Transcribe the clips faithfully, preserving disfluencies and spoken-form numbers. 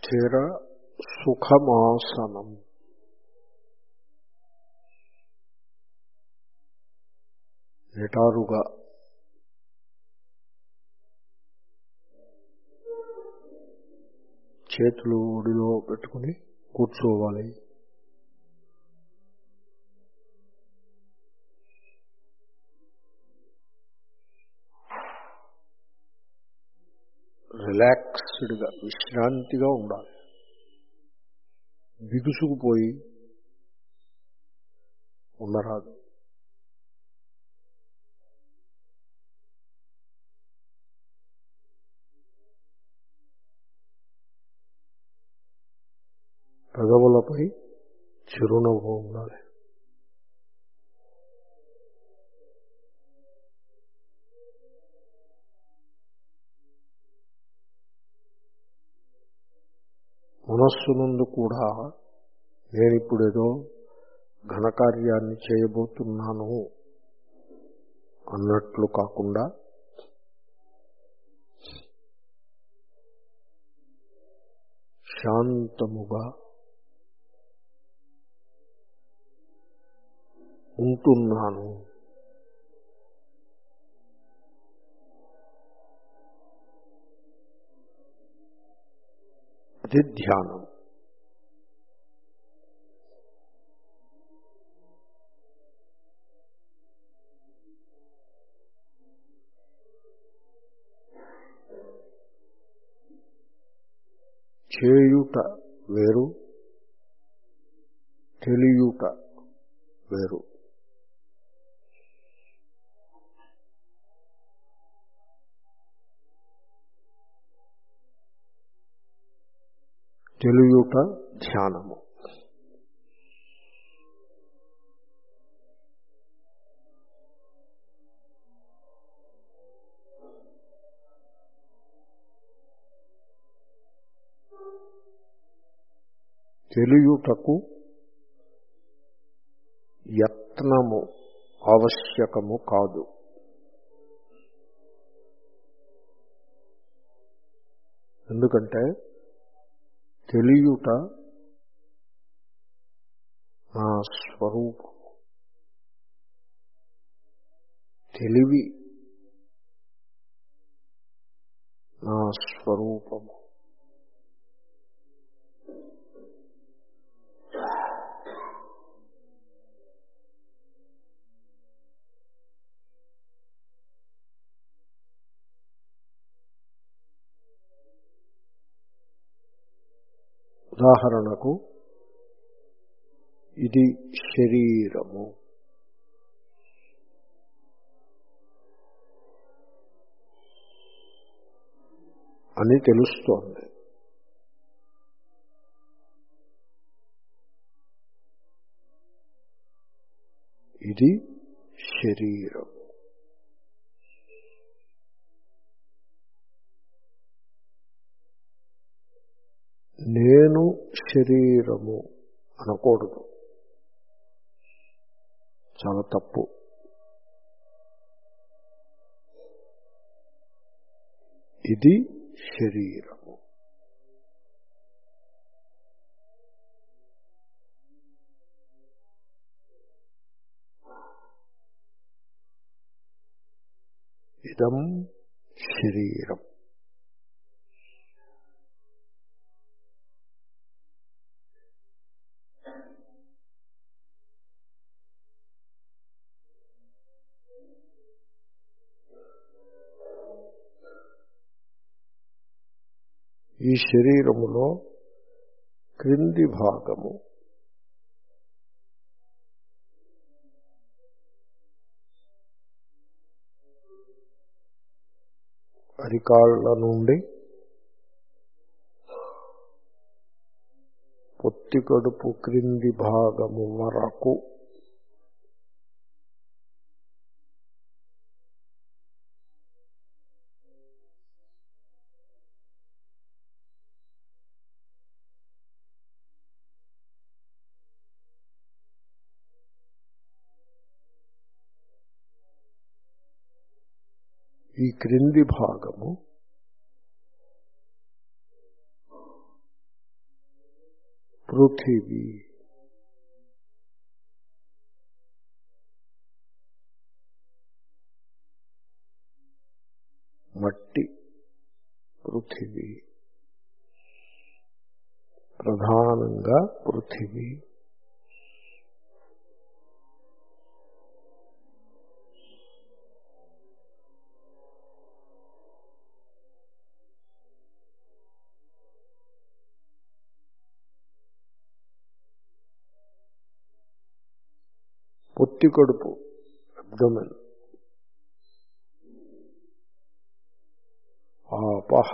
స్థిర సుఖమాసనం. నిటారుగా చేతులు ఒడిలో పెట్టుకుని కూర్చోవాలి. రిలాక్స్డ్గా విశ్రాంతిగా ఉండాలి. బిగుసుకుపోయి ఉండరాదు. పెదవులపై చిరునవ్వు ఉండాలి. మనస్సు నుండి కూడా నేనిప్పుడేదో ఘనకార్యాన్ని చేయబోతున్నాను అన్నట్లు కాకుండా శాంతముగా ఉంటున్నాను. అది ధ్యానం. చేయుట వేరు, తెలియుట వేరు. తెలియుట ధ్యానము. తెలియుటకు యత్నము ఆవశ్యకము కాదు. ఎందుకంటే తెలియుట నా స్వరూపము. తెలివి నా స్వరూపము. ఉదాహరణకు ఇది శరీరము అని తెలుస్తోంది. ఇది శరీరము. నేను శరీరము అనకూడదు. చాలా తప్పు. ఇది శరీరము. ఇదం శరీరం. ఈ శరీరములో క్రింది భాగము అరికాళ్ళ నుండి పొత్తి కడుపు క్రింది భాగము వరకు ఈ క్రింది భాగము పృథివీ, మట్టి పృథివీ, ప్రధానంగా పృథివీ. పొత్తి కడుపు అబ్డొమెన్. ఆపహ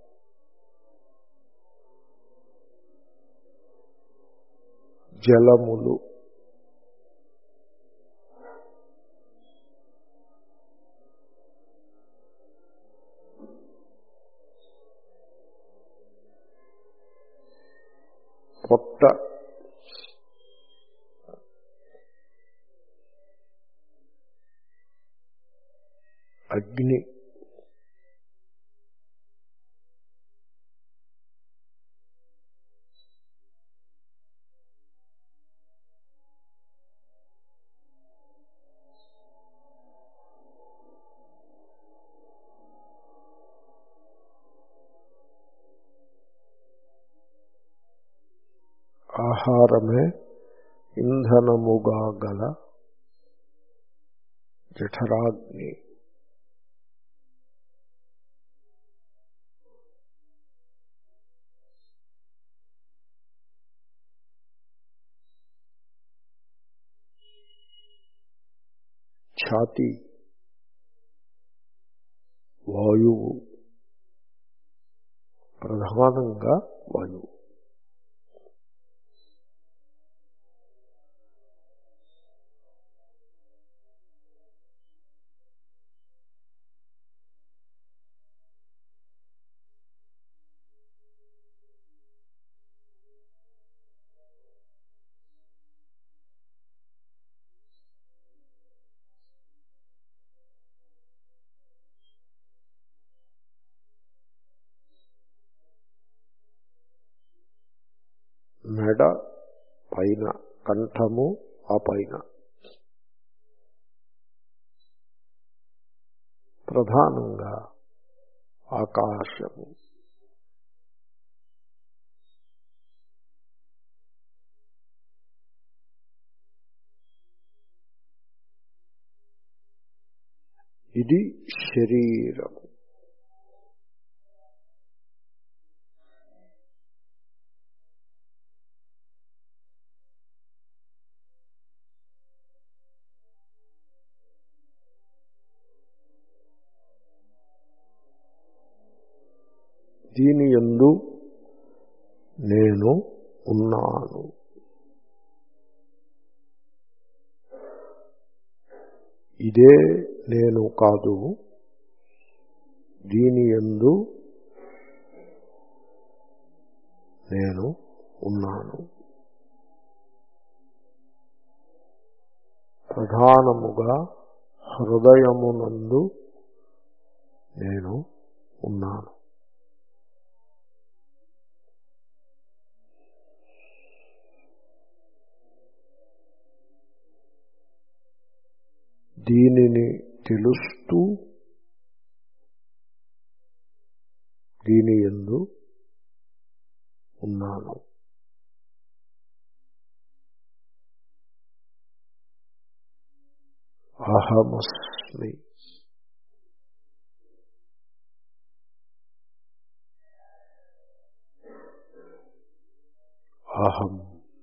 జలములు. పొట్ట అగ్ని. ఆహారమే ఇంధనముగా గల జఠరాగ్ని. ఛాతీ వాయువు, ప్రధానంగా వాయువు. మెడ పైన, కంఠము ఆ పైన, ప్రధానంగా ఆకాశము. ఇది శరీరము. దీని యందు నేను ఉన్నాను. ఇదే నేను కాదు, దీని యందు నేను ఉన్నాను. ప్రధానముగా హృదయమునందు నేను ఉన్నాను. దీనిని తెలుస్తూ దీని యందు ఉన్నాను. అహమస్మి. అహం.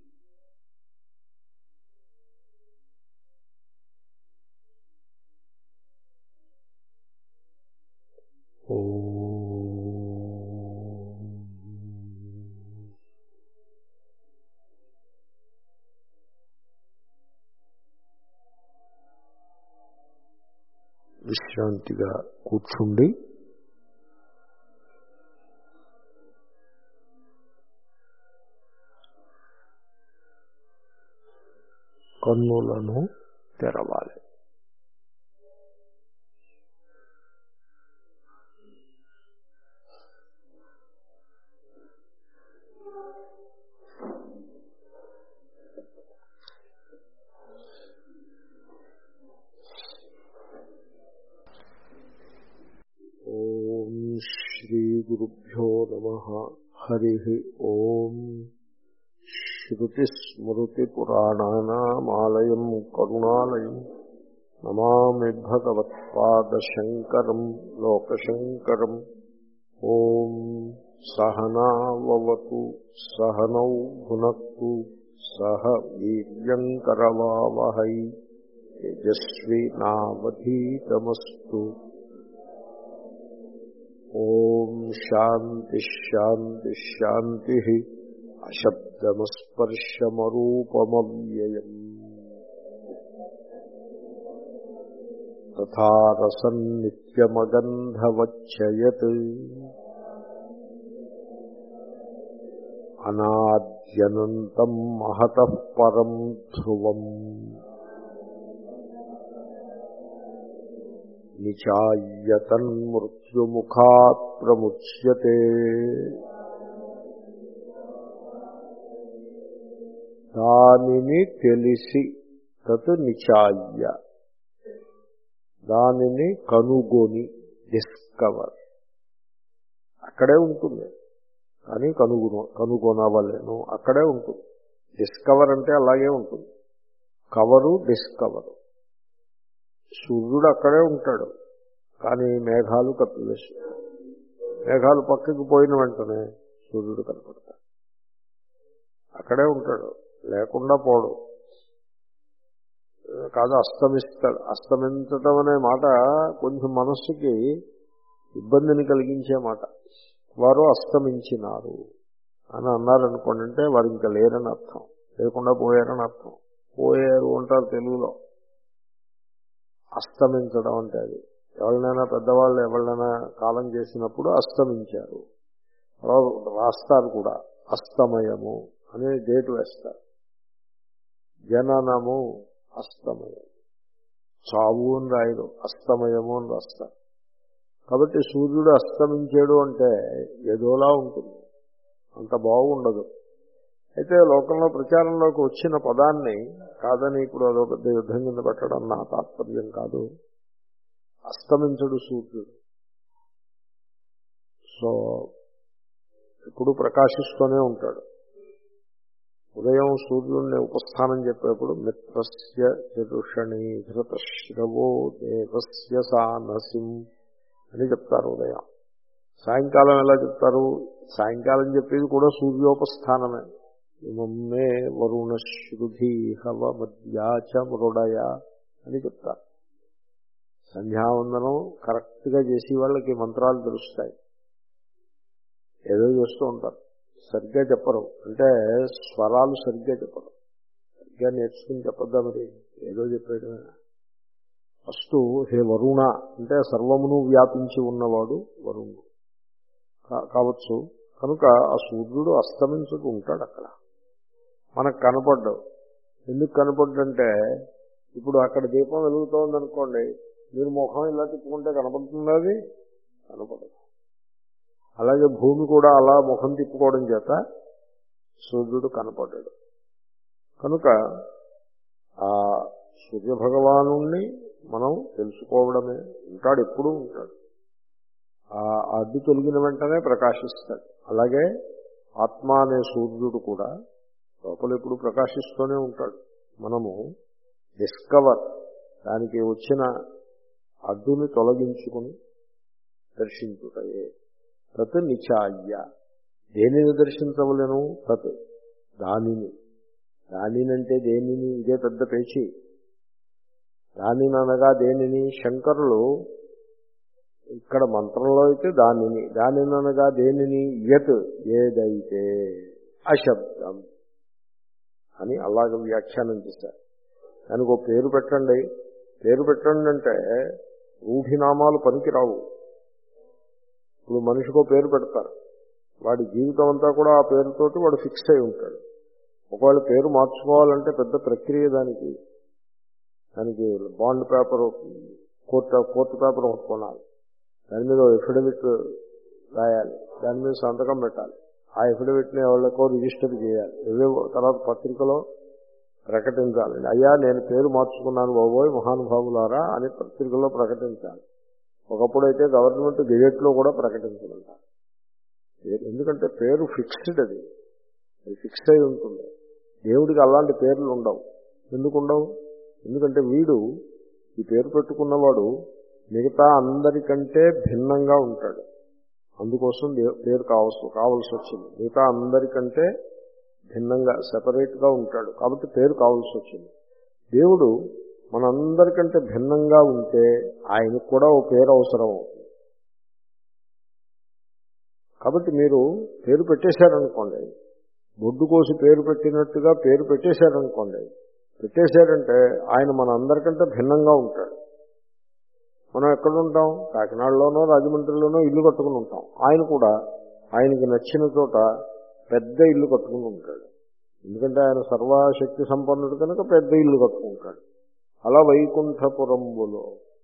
విశ్రాంతిగా కూర్చుండి కన్నులను తెరవాలి. శ్రీగురుభ్యో నమః. హరిః ఓం. శ్రుతిస్మృతిపురాణానామాలయం కరుణాలయం నమామి భగవత్పాదశంకరం లోకశంకరం. ఓం సహనావవతు సహనౌ భునక్తు సహ వీర్యంకరవావహై తేజస్వినావధీతమస్తు. ఓం శాంతి శాంతి శాంతి. అశబ్దమస్పర్శమరూపమవ్యయం తథా రసం నిత్యమగంధవచ్చయత్ అనాద్యనంతం మహతః పరం ధ్రువం నిచాయ్యతన్మృత్యుముఖాత్ ప్రముచ్యతే. దానిని తెలిసి తత్ నిచాయ్య, దానిని కనుగొని, డిస్కవర్. అక్కడే ఉంటుంది కానీ కనుగొన కనుగొనవలేను అక్కడే ఉంటుంది. డిస్కవర్ అంటే అలాగే ఉంటుంది. Cover discover. సూర్యుడు అక్కడే ఉంటాడు కానీ మేఘాలు కప్పివేస్తాడు. మేఘాలు పక్కకి పోయిన వెంటనే సూర్యుడు కనపడతాడు. అక్కడే ఉంటాడు, లేకుండా పోడు. కాదు అస్తమిస్తాడు. అస్తమించటం అనే మాట కొంచెం మనస్సుకి ఇబ్బందిని కలిగించే మాట. వారు అస్తమించినారు అని అన్నారనుకోండి, అంటే వారు ఇంకా లేరని అర్థం, లేకుండా పోయారని అర్థం. పోయారు అంటారు తెలుగులో. అస్తమించడం అంటే అది ఎవరినైనా పెద్దవాళ్ళు ఎవరినైనా కాలం చేసినప్పుడు అస్తమించారు రాస్తారు కూడా. అస్తమయము అనే డేట్ వేస్తారు. జననము అస్తమయం, చావు అని రాయరు, అస్తమయము అని రాస్తారు. కాబట్టి సూర్యుడు అస్తమించాడు అంటే ఏదోలా ఉంటుంది, అంత బాగుండదు. అయితే లోకంలో ప్రచారంలోకి వచ్చిన పదాన్ని కాదని ఇప్పుడు అదొక పెద్ద యుద్ధం కింద పెట్టడం నా తాత్పర్యం కాదు. అస్తమించడు సూర్యుడు. సో ఇప్పుడు ప్రకాశిస్తూనే ఉంటాడు. ఉదయం సూర్యుడిని ఉపస్థానం చెప్పేప్పుడు మిత్రస్య చతుషణీ ధృతశ్రవో దేవస్య సానసిం అని చెప్తారు ఉదయం. సాయంకాలం ఎలా చెప్తారు? సాయంకాలం చెప్పేది కూడా సూర్యోపస్థానమే. ఇమమ్మే వరుణశ్రుధి హవ మధ్యాచ మృడయ అని చెప్తారు. సంధ్యావందనం కరెక్ట్గా చేసి వాళ్ళకి మంత్రాలు తెలుస్తాయి. ఏదో చేస్తూ ఉంటారు, సరిగ్గా చెప్పరు. అంటే స్వరాలు సరిగ్గా చెప్పరు. సరిగ్గా నేర్చుకుని చెప్పద్దా మరి, ఏదో చెప్పాడు. ఫస్ట్ హే వరుణ అంటే సర్వమును వ్యాపించి ఉన్నవాడు వరుణుడు కావచ్చు. కనుక ఆ సూర్యుడు అస్తమించుతూ ఉంటాడు అక్కడ. మనకు కనపడ్డు. ఎందుకు కనపడ్డంటే ఇప్పుడు అక్కడ దీపం వెలుగుతోందనుకోండి, మీరు ముఖం ఇలా తిప్పుకుంటే కనపడుతుంది, అది కనపడదు. అలాగే భూమి కూడా అలా ముఖం తిప్పుకోవడం చేత సూర్యుడు కనపడ్డాడు. కనుక ఆ సూర్యభగవాను మనం తెలుసుకోవడమే. ఉంటాడు, ఎప్పుడూ ఉంటాడు. ఆ అడ్డు తొలగిన వెంటనే ప్రకాశిస్తాడు. అలాగే ఆత్మ అనే సూర్యుడు కూడా లోపల ఎప్పుడు ప్రకాశిస్తూనే ఉంటాడు. మనము డిస్కవర్, దానికి వచ్చిన అడ్డుని తొలగించుకుని దర్శించుటయే. తత్ నిచాయ్య, దేనిని దర్శించవలేను? తత్, దానిని. దానినంటే దేనిని? ఇదే పెద్ద పేచి. దానిని అనగా దేనిని? శంకరులు ఇక్కడ మంత్రంలో అయితే దానిని, దానిని అనగా దేనిని? యత్, ఏదైతే, అశబ్దం అని అలాగ వ్యాఖ్యానం చేశారు. దానికి ఒక పేరు పెట్టండి. పేరు పెట్టండి అంటే రూఢినామాలు పనికిరావు. ఇప్పుడు మనిషికో పేరు పెడతారు, వాడి జీవితం అంతా కూడా ఆ పేరుతోటి వాడు ఫిక్స్ అయి ఉంటాడు. ఒకవేళ పేరు మార్చుకోవాలంటే పెద్ద ప్రక్రియ. దానికి దానికి bond paper, court court paper ఒకటి కొనాలి, దాని మీద ఎఫిడవిట్ రాయాలి, దాని మీద సంతకం పెట్టాలి, ఆ ఎఫిడవిట్ని ఎవరికో రిజిస్టర్ చేయాలి, ఏవేవో తర్వాత పత్రికలో ప్రకటించాలి. అయ్యా నేను పేరు మార్చుకున్నాను బాబోయ్ మహానుభావులారా అని పత్రికల్లో ప్రకటించాలి. ఒకప్పుడైతే గవర్నమెంట్ గెజెట్లో కూడా ప్రకటించాలంట. ఎందుకంటే పేరు ఫిక్స్డ్, అది అది ఫిక్స్ అయి ఉంటుంది. దేవుడికి అలాంటి పేర్లు ఉండవు. ఎందుకు ఉండవు? ఎందుకంటే వీడు ఈ పేరు పెట్టుకున్నవాడు మిగతా అందరికంటే భిన్నంగా ఉంటాడు. అందుకోసం పేరు కావాల్సి కావాల్సి వచ్చింది. మిగతా అందరికంటే భిన్నంగా సెపరేట్గా ఉంటాడు కాబట్టి పేరు కావాల్సి వచ్చింది. దేవుడు మనందరికంటే భిన్నంగా ఉంటే ఆయనకు కూడా ఓ పేరు అవసరం అవుతుంది. కాబట్టి మీరు పేరు పెట్టేశారనుకోండి, బొడ్డు కోసి పేరు పెట్టినట్టుగా పేరు పెట్టేశారనుకోండి, పెట్టేశారంటే ఆయన మన అందరికంటే భిన్నంగా ఉంటాడు. మనం ఎక్కడ ఉంటాం? కాకినాడలోనో రాజమండ్రిలోనో ఇల్లు కట్టుకుని ఉంటాం. ఆయన కూడా ఆయనకి నచ్చిన చోట పెద్ద ఇల్లు కట్టుకుని ఉంటాడు. ఎందుకంటే ఆయన సర్వశక్తి సంపన్నుడు కనుక పెద్ద ఇల్లు కట్టుకుంటాడు. అలా వైకుంఠపురంబులో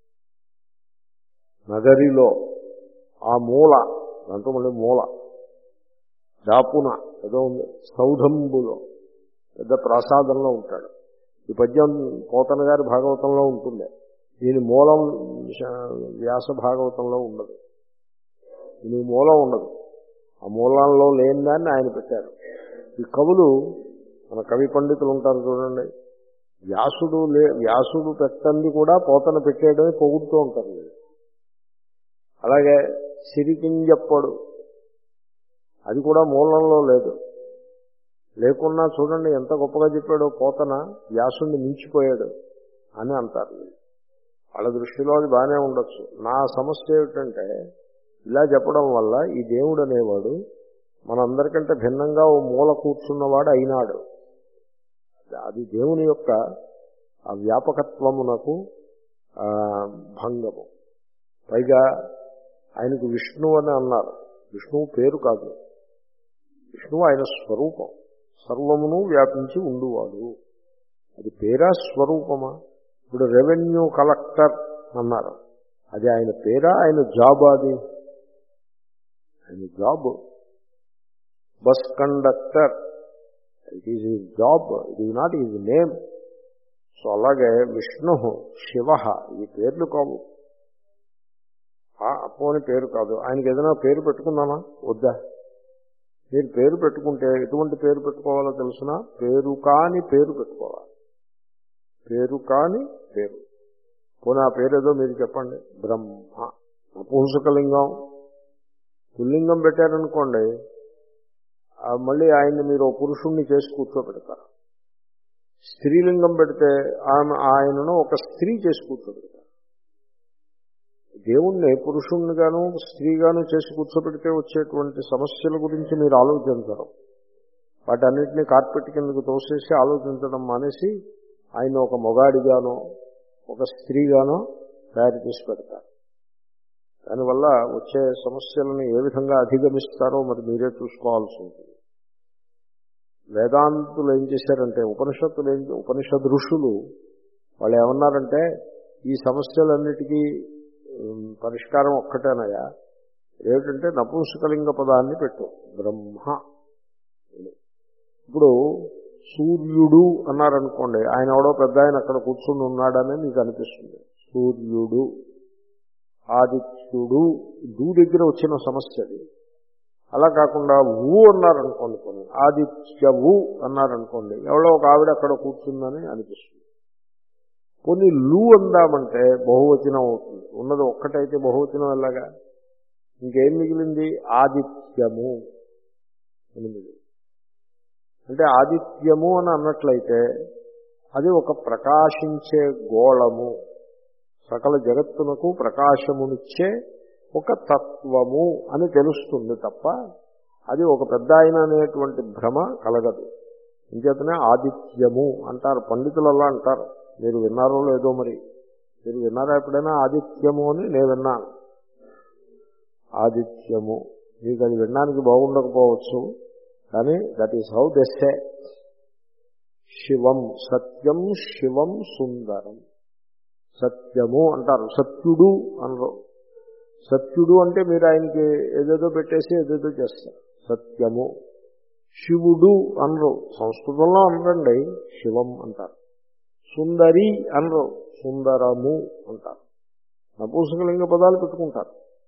నగరిలో ఆ మూల, దాంట్లో మళ్ళీ మూల దాపున ఏదో ఉంది, సౌధంబులో పెద్ద ప్రసాదంలో ఉంటాడు. ఈ పద్యం పోతన గారి భాగవతంలో ఉంటుంది. దీని మూలం వ్యాస భాగవతంలో ఉండదు. దీని మూలం ఉండదు. ఆ మూలంలో లేని దాన్ని ఆయన పెట్టారు. ఈ కవులు, మన కవి పండితులు ఉంటారు చూడండి, వ్యాసుడు లే వ్యాసుడు పెట్టంది కూడా పోతన పెట్టేయడమే పొగుడుతూ ఉంటారు. అలాగే సిరికింజప్పడు, అది కూడా మూలంలో లేదు. లేకున్నా చూడండి ఎంత గొప్పగా చెప్పాడో పోతన, వ్యాసుడిని మించిపోయాడు అని అంటారు. వాళ్ళ దృష్టిలో అది బాగానే ఉండొచ్చు. నా సమస్య ఏమిటంటే, ఇలా చెప్పడం వల్ల ఈ దేవుడు అనేవాడు మనందరికంటే భిన్నంగా ఓ మూల కూర్చున్నవాడు అయినాడు. అది దేవుని యొక్క ఆ వ్యాపకత్వమునకు భంగము. పైగా ఆయనకు విష్ణువు అని అన్నారు. విష్ణువు పేరు కాదు, విష్ణువు ఆయన స్వరూపం, సర్వమును వ్యాపించి ఉండువాడు. అది పేరా స్వరూపమా? ఇప్పుడు రెవెన్యూ కలెక్టర్ అన్నారు, అది ఆయన పేరా ఆయన జాబ్? అది ఆయన job. Bus conductor, it is his job, it is not his name. So అలాగే విష్ణు, శివ, ఈ పేర్లు కావు. అపోని పేరు కాదు. ఆయనకి ఏదైనా పేరు పెట్టుకున్నానా? వద్దా? మీరు పేరు పెట్టుకుంటే ఎటువంటి పేరు పెట్టుకోవాలో తెలుసునా? పేరు కాని పేరు పెట్టుకోవాలి. పేరు కాని పేరు. పోనీ ఆ పేరు ఏదో మీరు చెప్పండి. బ్రహ్మ, నపుంసకలింగం. పుల్లింగం పెట్టారనుకోండి, మళ్ళీ ఆయన్ని మీరు పురుషుణ్ణి చేసి కూర్చోబెడతారు. స్త్రీలింగం పెడితే ఆమె ఆయనను ఒక స్త్రీ చేసి కూర్చోబెడతారు. దేవుణ్ణి పురుషుణ్ణిగాను స్త్రీగాను చేసి కూర్చోబెడితే వచ్చేటువంటి సమస్యల గురించి మీరు ఆలోచించరు. వాటన్నిటినీ కార్పెట్ కిందకు తోసేసి ఆలోచించడం మానేసి ఆయన ఒక మొగాడిగానో ఒక స్త్రీగానో తయారు చేసి పెడతారు. దానివల్ల వచ్చే సమస్యలను ఏ విధంగా అధిగమిస్తారో మరి మీరే చూసుకోవాల్సి ఉంటుంది. వేదాంతులు ఏం చేశారంటే, ఉపనిషత్తులు ఏం ఉపనిషద్ ఋషులు వాళ్ళు ఏమన్నారంటే, ఈ సమస్యలన్నిటికీ పరిష్కారం ఒక్కటేనయా, ఏమిటంటే నపుంసకలింగ పదాన్ని పెట్టు, బ్రహ్మ. ఇప్పుడు సూర్యుడు అన్నారనుకోండి, ఆయన ఎవడో పెద్ద ఆయన అక్కడ కూర్చుని ఉన్నాడని మీకు అనిపిస్తుంది. సూర్యుడు, ఆదిత్యుడు, దూ దగ్గర వచ్చిన సమస్య అది. అలా కాకుండా ఊ అన్నారనుకోండి, కొన్ని ఆదిత్యవు అన్నారనుకోండి, ఎవడో ఒక ఆవిడ అక్కడ కూర్చుందని అనిపిస్తుంది. కొన్ని లు అందామంటే బహువచనం అవుతుంది. ఉన్నది ఒక్కటైతే బహువచనం ఎలాగా? ఇంకేం మిగిలింది? ఆదిత్యము అని మిగిలింది. అంటే ఆదిత్యము అని అన్నట్లయితే అది ఒక ప్రకాశించే గోళము, సకల జగత్తునకు ప్రకాశమునిచ్చే ఒక తత్వము అని తెలుస్తుంది తప్ప అది ఒక పెద్ద ఆయన అనేటువంటి భ్రమ కలగదు. ఇంచేతనే ఆదిత్యము అంటారు పండితులు. అలా అంటారు. మీరు విన్నారో లేదో మరి. మీరు విన్నారా ఎప్పుడైనా ఆదిత్యము అని? నేను విన్నాను ఆదిత్యము. మీకు అది వినడానికి బాగుండకపోవచ్చు, కానీ that is how they say. శివం సత్యం, శివం సుందరం. సత్యము అంటారు, సత్యుడు అనరు. సత్యుడు అంటే మీరు ఆయనకి ఏదేదో పెట్టేసి ఏదేదో చేస్తారు. సత్యము. శివుడు అనరు, సంస్కృతంలో అనరండి, శివం అంటారు. సుందరి అనరు, సుందరము అంటారు. నపుంసకలింగ పదాలు పెట్టుకుంటారు.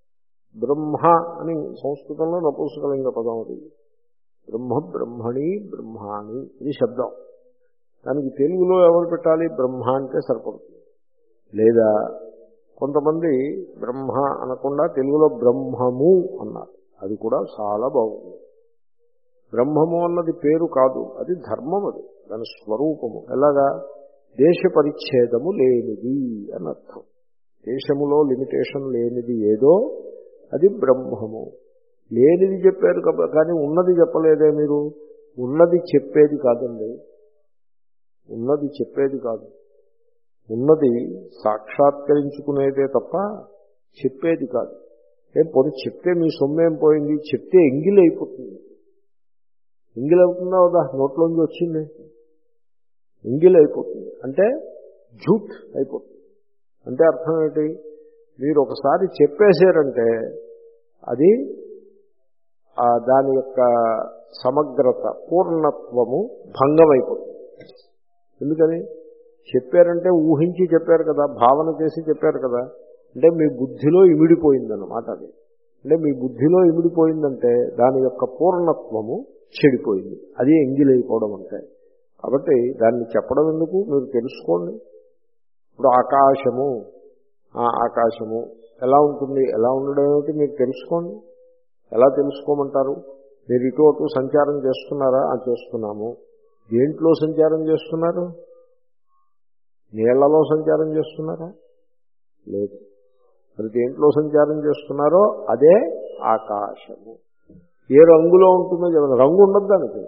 బ్రహ్మ అని సంస్కృతంలో నపుంసకలింగ పదం అది. బ్రహ్మ బ్రహ్మణి బ్రహ్మాణి ఇది శబ్దం. దానికి తెలుగులో ఎవరు పెట్టాలి? బ్రహ్మ అంటే సరిపడుతుంది. లేదా కొంతమంది బ్రహ్మ అనకుండా తెలుగులో బ్రహ్మము అన్నారు. అది కూడా చాలా బాగుంది. బ్రహ్మము అన్నది పేరు కాదు, అది ధర్మం, అది దాని స్వరూపము. ఎలాగా? దేశ పరిచ్ఛేదము లేనిది అని అర్థం. దేశములో లిమిటేషన్ లేనిది ఏదో అది బ్రహ్మము. లేనిది చెప్పారు కానీ ఉన్నది చెప్పలేదే మీరు. ఉన్నది చెప్పేది కాదండి, ఉన్నది చెప్పేది కాదు. ఉన్నది సాక్షాత్కరించుకునేదే తప్ప చెప్పేది కాదు. ఏం పోనీ చెప్తే మీ సొమ్మేం పోయింది? చెప్తే ఎంగిలైపోతుంది. ఎంగిలవుతుందా వదా? నోట్లోంచి వచ్చింది ఎంగిలైపోతుంది అంటే జూట్ అయిపోతుంది. అంటే అర్థం ఏంటి? మీరు ఒకసారి చెప్పేశారంటే అది దాని యొక్క సమగ్రత, పూర్ణత్వము భంగమైపోతుంది. ఎందుకని? చెప్పారంటే ఊహించి చెప్పారు కదా, భావన చేసి చెప్పారు కదా. అంటే మీ బుద్ధిలో ఇమిడిపోయిందన్నమాట అది. అంటే మీ బుద్ధిలో ఇమిడిపోయిందంటే దాని యొక్క పూర్ణత్వము చెడిపోయింది. అది ఎంగిలైపోవడం అంటే. కాబట్టి దాన్ని చెప్పడం ఎందుకు? మీరు తెలుసుకోండి. ఇప్పుడు ఆకాశము, ఆ ఆకాశము ఎలా ఉంటుంది, ఎలా ఉండడం ఏమిటి మీరు తెలుసుకోండి. ఎలా తెలుసుకోమంటారు? మీరు ఇటు అటు సంచారం చేస్తున్నారా? ఆ చేస్తున్నాము. దేంట్లో సంచారం చేస్తున్నారు? నీళ్లలో సంచారం చేస్తున్నారా? లేదు. మరి దేంట్లో సంచారం చేస్తున్నారో అదే ఆకాశము. ఏ రంగులో ఉంటుందో చెప్పండి. రంగు ఉండదు దానికి.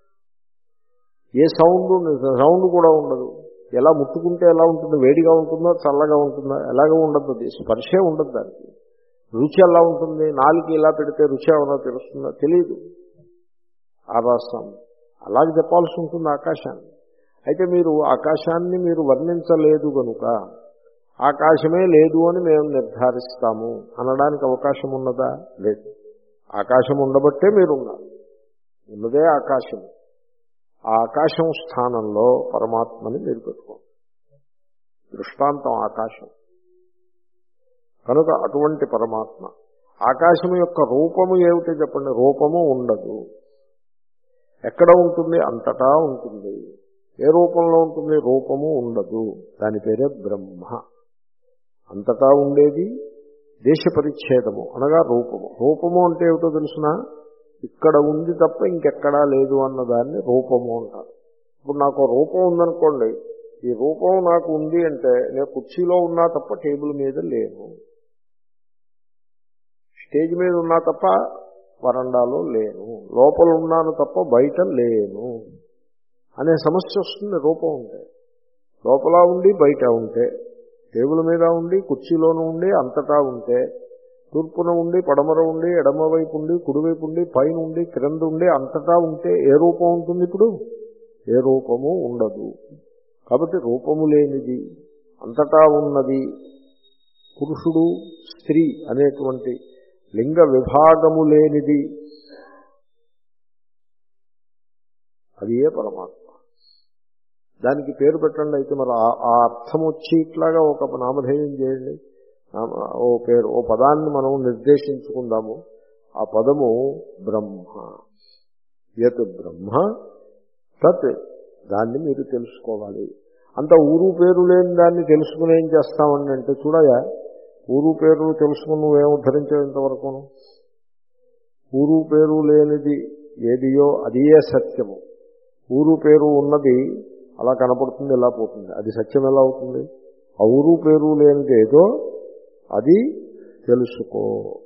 ఏ సౌండ్ సౌండ్ కూడా ఉండదు. ఎలా ముట్టుకుంటే ఎలా ఉంటుందో, వేడిగా ఉంటుందో చల్లగా ఉంటుందో ఎలాగో ఉండదు. అది స్పర్శే ఉండదు దానికి. రుచి ఎలా ఉంటుంది? నాలుగు ఇలా పెడితే రుచి ఏమన్నా తెలుస్తుందా? తెలియదు. ఆ రసం అలాగే చెప్పాల్సి ఉంటుంది ఆకాశాన్ని. అయితే మీరు ఆకాశాన్ని మీరు వర్ణించలేదు కనుక ఆకాశమే లేదు అని మేము నిర్ధారిస్తాము అనడానికి అవకాశం ఉన్నదా? లేదు. ఆకాశం ఉండబట్టే మీరున్నారు. ఉన్నదే ఆకాశము. ఆ ఆకాశం స్థానంలో పరమాత్మని మీరు పెట్టుకోండి. దృష్టాంతం ఆకాశం కనుక అటువంటి పరమాత్మ. ఆకాశం యొక్క రూపము ఏమిటో చెప్పండి. రూపము ఉండదు. ఎక్కడ ఉంటుంది? అంతటా ఉంటుంది. ఏ రూపంలో ఉంటుంది? రూపము ఉండదు. దాని పేరే బ్రహ్మ. అంతటా ఉండేది దేశ పరిచ్ఛేదము అనగా రూపము. రూపము అంటే ఏమిటో తెలుసునా? ఇక్కడ ఉంది తప్ప ఇంకెక్కడా లేదు అన్నదాన్ని రూపము అంటారు. ఇప్పుడు నాకు రూపం ఉందనుకోండి, ఈ రూపం నాకు ఉంది అంటే నేను కుర్చీలో ఉన్నా తప్ప టేబుల్ మీద లేను, స్టేజ్ మీద ఉన్నా తప్ప వరండాలో లేను, లోపల ఉన్నాను తప్ప బయట లేను అనే సమస్య వస్తుంది. రూపం ఉంటే లోపల ఉండి బయట ఉంటే, టేబుల్ మీద ఉండి కుర్చీలోనూ ఉండి అంతటా ఉంటే, తూర్పున ఉండి పడమర ఉండి ఎడమవైపు ఉండి కుడివైపు ఉండి పైన ఉండి క్రింద ఉండి అంతటా ఉంటే ఏ రూపం ఉంటుంది? ఇప్పుడు ఏ రూపము ఉండదు. కాబట్టి రూపము లేనిది అంతటా ఉన్నది పురుషుడు స్త్రీ అనేటువంటి లింగ విభాగము లేనిది అది ఏ పరమాత్మ. దానికి పేరు పెట్టండి. అయితే మరి ఆ అర్థం వచ్చి ఇట్లాగా ఒక నామధేయం చేయండి. ఓ పేరు, ఓ పదాన్ని మనం నిర్దేశించుకుందాము. ఆ పదము బ్రహ్మ. యత్ బ్రహ్మ తత్. దాన్ని మీరు తెలుసుకోవాలి. అంత ఊరు పేరు లేని దాన్ని తెలుసుకుని ఏం చేస్తామని అంటే, చూడయా, ఊరు పేరు తెలుసుకుని నువ్వేం ఉద్ధరించావు ఇంతవరకును? ఊరు పేరు లేనిది ఏదియో అదియే సత్యము. ఊరు పేరు ఉన్నది అలా కనపడుతుంది, ఎలా పోతుంది. అది సత్యం ఎలా అవుతుంది? ఆ ఊరు పేరు లేనిది ఏదో అది తెలుసుకో.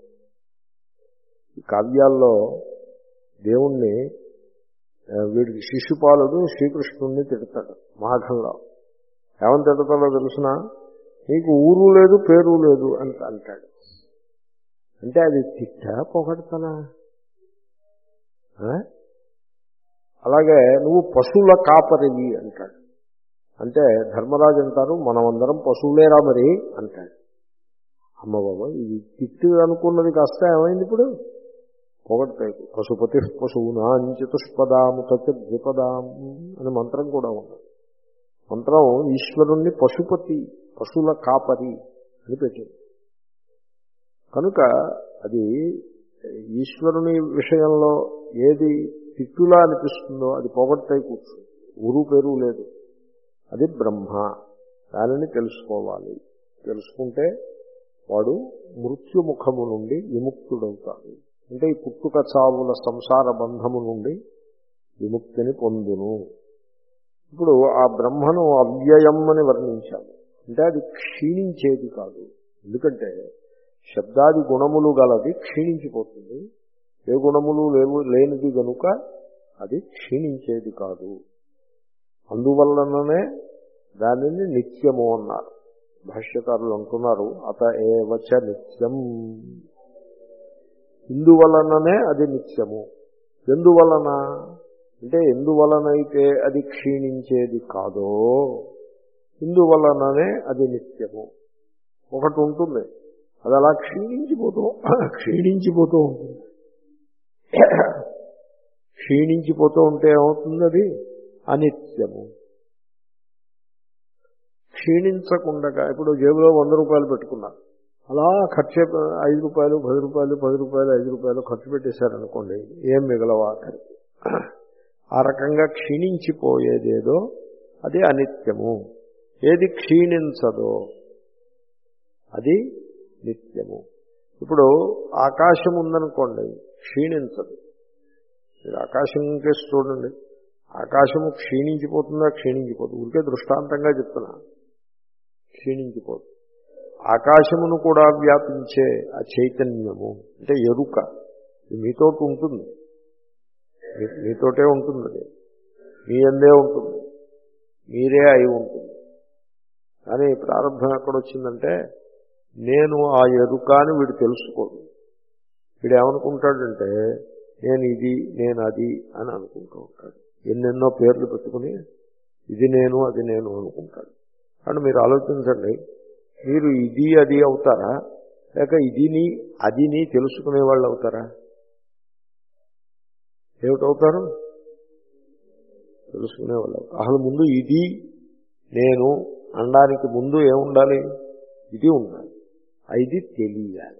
కావ్యాల్లో దేవుణ్ణి, వీడికి శిశుపాలుడు శ్రీకృష్ణుణ్ణి తిడతాడు మాఘంలో. ఏమని తిడతాడో తెలుసిన? నీకు ఊరు లేదు పేరు లేదు అని అంటాడు. అంటే అది తిట్టా పొగడతనా? అలాగే నువ్వు పశువుల కాపరివి అంటాడు. అంటే ధర్మరాజు అంటారు, మనమందరం పశువులేరా మరి అంటాడు. అమ్మ బాబా, ఇది తిట్టు అనుకున్నది కాస్త ఏమైంది ఇప్పుడు? పొగడతాయి. పశుపతి పశువునా చతుష్పదాము తత్ ద్విపదాము అనే మంత్రం కూడా ఉంది. మంత్రం ఈశ్వరుణ్ణి పశుపతి, పశువుల కాపరి అని పెట్టింది. కనుక అది ఈశ్వరుని విషయంలో ఏది తిట్టులా అనిపిస్తుందో అది పోగొట్టాయి కూర్చుంది. ఊరు పేరు లేదు. అది బ్రహ్మ. దానిని తెలుసుకోవాలి. తెలుసుకుంటే వాడు మృత్యుముఖము నుండి విముక్తుడవుతాడు. అంటే ఈ పుట్టుక చావుల సంసార బంధము నుండి విముక్తిని పొందును. ఇప్పుడు ఆ బ్రహ్మను అవ్యయం అని వర్ణించాము. అంటే అది క్షీణించేది కాదు. ఎందుకంటే శబ్దాది గుణములు గలది క్షీణించిపోతుంది. ఏ గుణములు లేవు లేనిది గనుక అది క్షీణించేది కాదు. అందువల్లనే దానిని నిత్యము అన్నారు. భాష్యకారులు అంటున్నారు అత ఏవచ నిత్యం. ఇందువలననే అది నిత్యము. ఎందువలన అంటే ఎందువలనైతే అది క్షీణించేది కాదో ఇందువలననే అది నిత్యము. ఒకటి ఉంటుంది, అది అలా క్షీణించిపోతూ క్షీణించిపోతూ ఉంటుంది. క్షీణించిపోతూ ఉంటే ఏమవుతుంది? అది అనిత్యము. క్షీణించకుండా ఇప్పుడు జేబులో వంద రూపాయలు పెట్టుకున్నారు, అలా ఖర్చు ఐదు రూపాయలు పది రూపాయలు పది రూపాయలు ఐదు రూపాయలు ఖర్చు పెట్టేశారనుకోండి, ఏం మిగలవా అక్కడికి. ఆ రకంగా క్షీణించిపోయేదేదో అది అనిత్యము. ఏది క్షీణించదో అది నిత్యము. ఇప్పుడు ఆకాశం ఉందనుకోండి, క్షీణించదు. మీరు ఆకాశం కేసు చూడండి, ఆకాశము క్షీణించిపోతుందా? క్షీణించిపోతుంది. ఊరికే దృష్టాంతంగా చెప్తున్నా, క్షీణించిపోతుంది. ఆకాశమును కూడా వ్యాపించే ఆ చైతన్యము అంటే ఎరుక మీతోటి ఉంటుంది, మీతోటే ఉంటుంది, అది మీ అందే ఉంటుంది, మీరే అయి ఉంటుంది. కానీ ప్రారంభం ఎక్కడొచ్చిందంటే నేను ఆ ఎరుక అని వీడు తెలుసుకోడు. వీడు ఏమనుకుంటాడంటే నేను ఇది నేను అది అని అనుకుంటూ ఉంటాడు. ఎన్నెన్నో పేర్లు పెట్టుకుని ఇది నేను అది నేను అనుకుంటాడు. కానీ మీరు ఆలోచించండి, మీరు ఇది అది అవుతారా లేక ఇదిని అదిని తెలుసుకునే వాళ్ళు అవుతారా? ఏమిటవుతారు? తెలుసుకునే వాళ్ళు. అసలు ముందు ఇది నేను అనడానికి ముందు ఏముండాలి? ఇది ఉండాలి. ఇది తెలియాలి.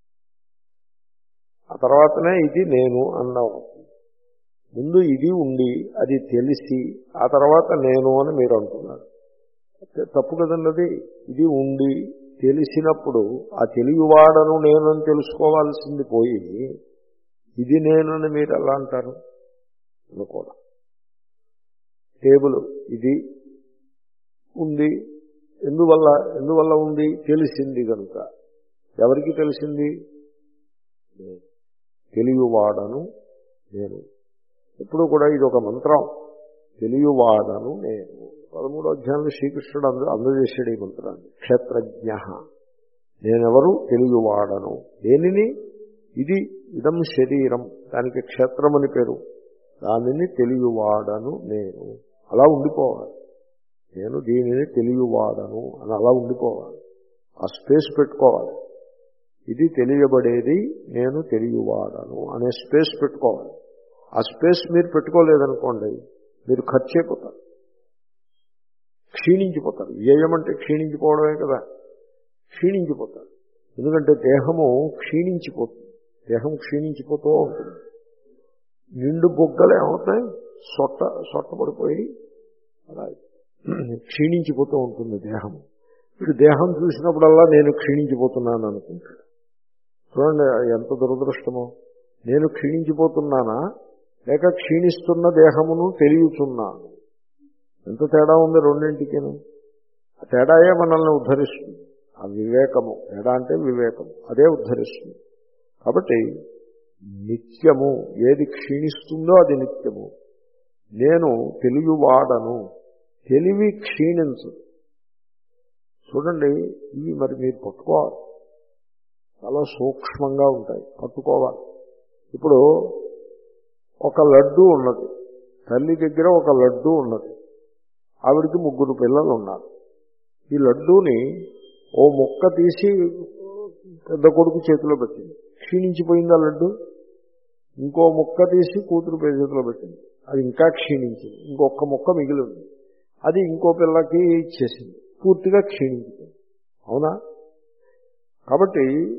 ఆ తర్వాతనే ఇది నేను అన్నావు. ముందు ఇది ఉండి అది తెలిసి ఆ తర్వాత నేను అని మీరు అంటున్నారు. తప్పు కదండి అది. ఇది ఉండి తెలిసినప్పుడు ఆ తెలియవాడను నేనని తెలుసుకోవాల్సింది పోయి ఇది నేనని మీరు ఎలా అంటారు? అనుకోవడం. టేబుల్ ఇది ఉంది, ఎందువల్ల ఎందువల్ల ఉంది? తెలిసింది కనుక. ఎవరికి తెలిసింది? తెలియవాడను నేను. ఎప్పుడు కూడా ఇది ఒక మంత్రం, తెలియవాడను నేను. పదమూడో అధ్యాయంలో శ్రీకృష్ణుడు అంద అందజేసాడు ఈ మంత్రాన్ని. క్షేత్రజ్ఞ నేనెవరు? తెలియవాడను. దేనిని? ఇది ఇదం శరీరం, దానికి క్షేత్రం అని పేరు. దానిని తెలియవాడను నేను. అలా ఉండిపోవాలి. నేను దీనిని తెలియవాడను అని అలా ఉండిపోవాలి. ఆ స్పేస్ పెట్టుకోవాలి. ఇది తెలియబడేది, నేను తెలియవాడను అనే స్పేస్ పెట్టుకోవాలి. ఆ స్పేస్ మీరు పెట్టుకోలేదనుకోండి, మీరు ఖర్చు అయిపోతారు, క్షీణించిపోతారు. వ్యయం అంటే క్షీణించిపోవడమే కదా. క్షీణించిపోతారు. ఎందుకంటే దేహము క్షీణించిపోతుంది. దేహం క్షీణించిపోతూ ఉంటుంది. నిండు బొగ్గలు ఏమవుతాయి? సొట్ట సొట్ట పడిపోయి అలా క్షీణించిపోతూ ఉంటుంది దేహం. ఇప్పుడు దేహం చూసినప్పుడల్లా నేను క్షీణించిపోతున్నాను అనుకుంటాడు. చూడండి ఎంత దురదృష్టమో. నేను క్షీణించిపోతున్నానా లేక క్షీణిస్తున్న దేహమును తెలియచున్నాను? ఎంత తేడా ఉంది రెండింటికిను. ఆ తేడాయే మనల్ని ఉద్ధరిస్తుంది. ఆ వివేకము, తేడా అంటే వివేకము, అదే ఉద్ధరిస్తుంది. కాబట్టి నిత్యము ఏది క్షీణిస్తుందో అది నిత్యము. నేను తెలియవాడను. తెలివి క్షీణించు. చూడండి, ఇవి మరి మీరు పట్టుకోవాలి, చాలా సూక్ష్మంగా ఉంటాయి, పట్టుకోవాలి. ఇప్పుడు ఒక లడ్డు ఉన్నది, తల్లి దగ్గర ఒక లడ్డు ఉన్నది, ఆవిడికి ముగ్గురు పిల్లలు ఉన్నారు. ఈ లడ్డూని ఓ ముక్క తీసి పెద్ద కొడుకు చేతిలో పెట్టింది, క్షీణించిపోయింది ఆ లడ్డు. ఇంకో ముక్క తీసి కూతురు చేతిలో పెట్టింది, అది ఇంకా క్షీణించింది. ఇంకొక ముక్క మిగిలి ఉంది, అది ఇంకో పిల్లకి ఇచ్చేసింది, పూర్తిగా క్షీణించింది. అవునా? కాబట్టి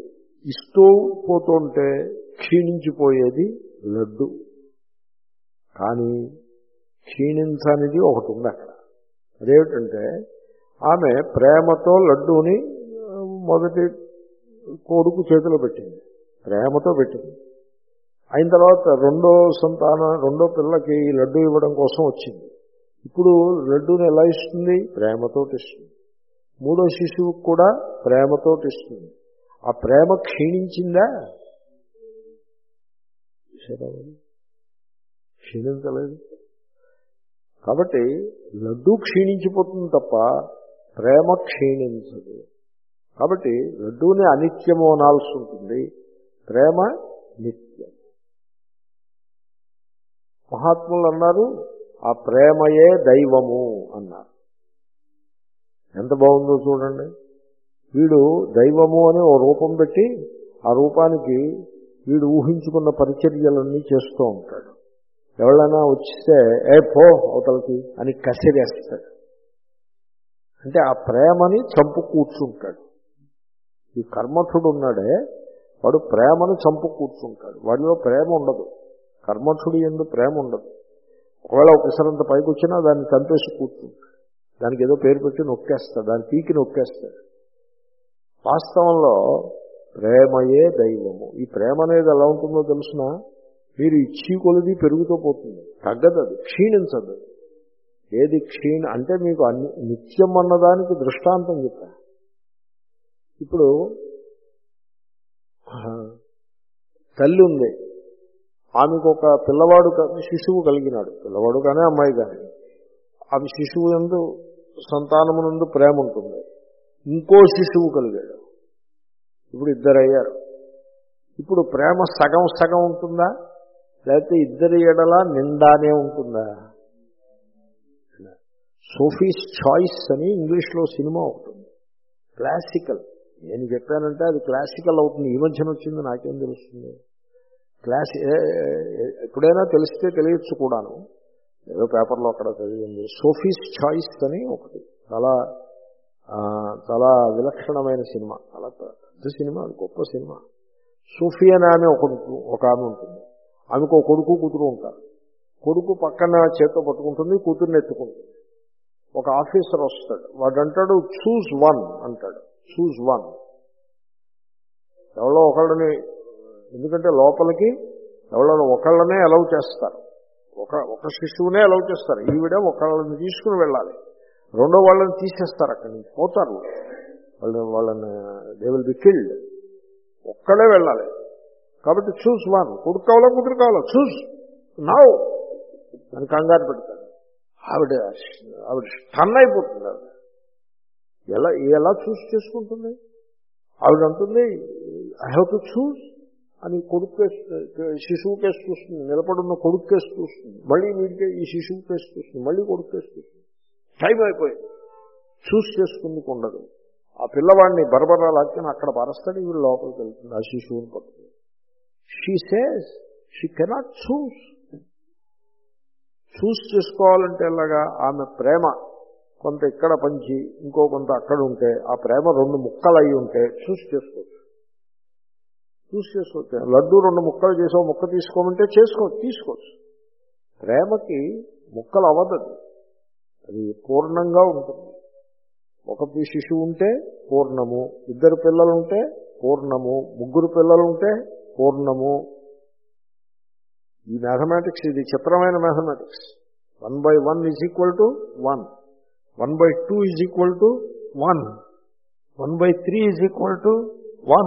ఇస్తూ పోతుంటే క్షీణించిపోయేది లడ్డు. కానీ క్షీణించనిది ఒకటి ఉంది అక్కడ. అదేమిటంటే ఆమె ప్రేమతో లడ్డూని మొదటి కొడుకు చేతిలో పెట్టింది, ప్రేమతో పెట్టింది. అయిన తర్వాత రెండో సంతానం రెండో పిల్లకి ఈ లడ్డు ఇవ్వడం కోసం వచ్చింది. ఇప్పుడు లడ్డూని ఎలా ఇస్తుంది? ప్రేమతోటి ఇస్తుంది. మూడో శిశువుకు కూడా ప్రేమతోటి ఇస్తుంది. ఆ ప్రేమ క్షీణించిందా? క్షీణించలేదు. కాబట్టి లడ్డూ క్షీణించిపోతుంది తప్ప ప్రేమ క్షీణించదు. కాబట్టి లడ్డూని అనిత్యము అనాల్సి ఉంటుంది, ప్రేమ నిత్యం. మహాత్ములు అన్నారు ఆ ప్రేమయే దైవము అన్నారు. ఎంత బాగుందో చూడండి. వీడు దైవము అని ఓ రూపం పెట్టి ఆ రూపానికి వీడు ఊహించుకున్న పరిచర్యలన్నీ చేస్తూ ఉంటాడు. ఎవరైనా వచ్చిస్తే ఏ పో అవతలకి అని కసిరేస్తాడు. అంటే ఆ ప్రేమని చంపు కూర్చుంటాడు. ఈ కర్మఠుడు ఉన్నాడే వాడు ప్రేమను చంపు కూర్చుంటాడు. వాడిలో ప్రేమ ఉండదు. కర్మఠుడి యందు ప్రేమ ఉండదు. ఒకవేళ ఒకసారంత పైకి వచ్చినా దాన్ని చంపేసి కూర్చుంటాడు. దానికి ఏదో పేరు పెట్టి నొక్కేస్తాడు, దాని పీకి నొక్కేస్తాడు. వాస్తవంలో ప్రేమయే దైవము. ఈ ప్రేమ అనేది ఎలా ఉంటుందో తెలుసిన, మీరు ఇచ్చి కొలిది పెరుగుతూ పోతుంది, తగ్గదు, అది క్షీణించదు. ఏది క్షీణ అంటే మీకు అన్ని నిత్యం అన్నదానికి దృష్టాంతం చెప్పా. ఇప్పుడు తల్లి ఉంది, ఆమెకు ఒక పిల్లవాడు శిశువు కలిగినాడు, పిల్లవాడు కానీ అమ్మాయి కానీ. ఆమె శిశువు యందు సంతానమునందు ప్రేమ ఉంటుంది. ఇంకో శిశువు కలిగాడు, ఇప్పుడు ఇద్దరు అయ్యారు. ఇప్పుడు ప్రేమ సగం సగం ఉంటుందా, లేకపోతే ఇద్దరి ఎడలా నిండానే ఉంటుందా? సోఫీస్ చాయిస్ అని ఇంగ్లీష్లో సినిమా ఉంటుంది, క్లాసికల్. నేను చెప్పానంటే అది క్లాసికల్ అవుతుంది. ఈ మధ్యన వచ్చింది, నాకేం తెలుస్తుంది. క్లాసి ఎప్పుడైనా తెలిస్తే తెలియచ్చు కూడాను, ఏదో పేపర్లో అక్కడ చదివింది. సోఫీస్ చాయిస్ అని ఒకటి చాలా చాలా విలక్షణమైన సినిమా, చాలా పెద్ద సినిమా, గొప్ప సినిమా. సోఫీ అని ఆమె ఒక ఒక ఆమె ఉంటుంది. ఆమెకు ఒక కొడుకు కూతురు ఉంటారు. కొడుకు పక్కన చేత్తో పట్టుకుంటుంది, కూతురుని ఎత్తుకుంటుంది. ఒక ఆఫీసర్ వస్తాడు, వాడు అంటాడు చూజ్ వన్ అంటాడు, చూజ్ వన్. ఎవరో ఒకళ్ళని, ఎందుకంటే లోపలికి ఎవరో ఒకళ్ళనే అలౌ చేస్తారు, ఒక ఒక శిశువునే అలౌ చేస్తారు. ఈవిడ ఒకళ్ళని తీసుకుని వెళ్ళాలి, రెండో వాళ్ళని తీసేస్తారు, అక్కడి నుంచి పోతారు వాళ్ళు, వాళ్ళని దే విల్ బి కిల్డ్. ఒక్కడే వెళ్ళాలి. కాబట్టి చూస్ వన్. కొడుకు కావాలా కూతురు కావాలా, చూస్ నౌ అని కంగారు పెడతాడు. ఆవిడ ఆవిడ స్టన్ అయిపోతుంది. ఆవిడ ఎలా ఎలా చూస్ చేసుకుంటుంది? ఆవిడ అంటుంది ఐ హ్యావ్ టు చూస్ అని కొడుకు కేసు, శిశువు కేసు చూస్తుంది, నిలబడున్న కొడుకు కేసు చూస్తుంది, మళ్ళీ వీడికి ఈ శిశువు కేసు చూస్తుంది, మళ్ళీ కొడుకు కేసు చూస్తుంది. టైం అయిపోయింది, చూస్ చేసుకుంది ఉండదు. ఆ పిల్లవాడిని బరబరా లాక్కొని అక్కడ పరస్తాడు, ఇవి లోపలికి వెళ్తుంది, ఆ శిశువుని పట్టుకుంది. She says she cannot choose. Choose చేసుకోవాలంటే ఎలాగా? ఆమె ప్రేమ కొంత ఇక్కడ పంచి ఇంకో కొంత అక్కడ ఉంటే, ఆ ప్రేమ రెండు ముక్కలు అయి ఉంటే చూస్ చేసుకోవచ్చు. చూస్ చేసుకోవచ్చు. లడ్డు రెండు ముక్కలు చేసో ముక్క తీసుకోమంటే చేసుకోవచ్చు, తీసుకోవచ్చు. ప్రేమకి ముక్కలు అవ్వదు, అది పూర్ణంగా ఉంటుంది. ఒక శిశువు ఉంటే పూర్ణము, ఇద్దరు పిల్లలుంటే పూర్ణము, ముగ్గురు పిల్లలుంటే పూర్ణము. ఈ మ్యాథమెటిక్స్ ఇది చిత్రమైన mathematics. One by one is equal to one, one by two is equal to one, one by three is equal to one.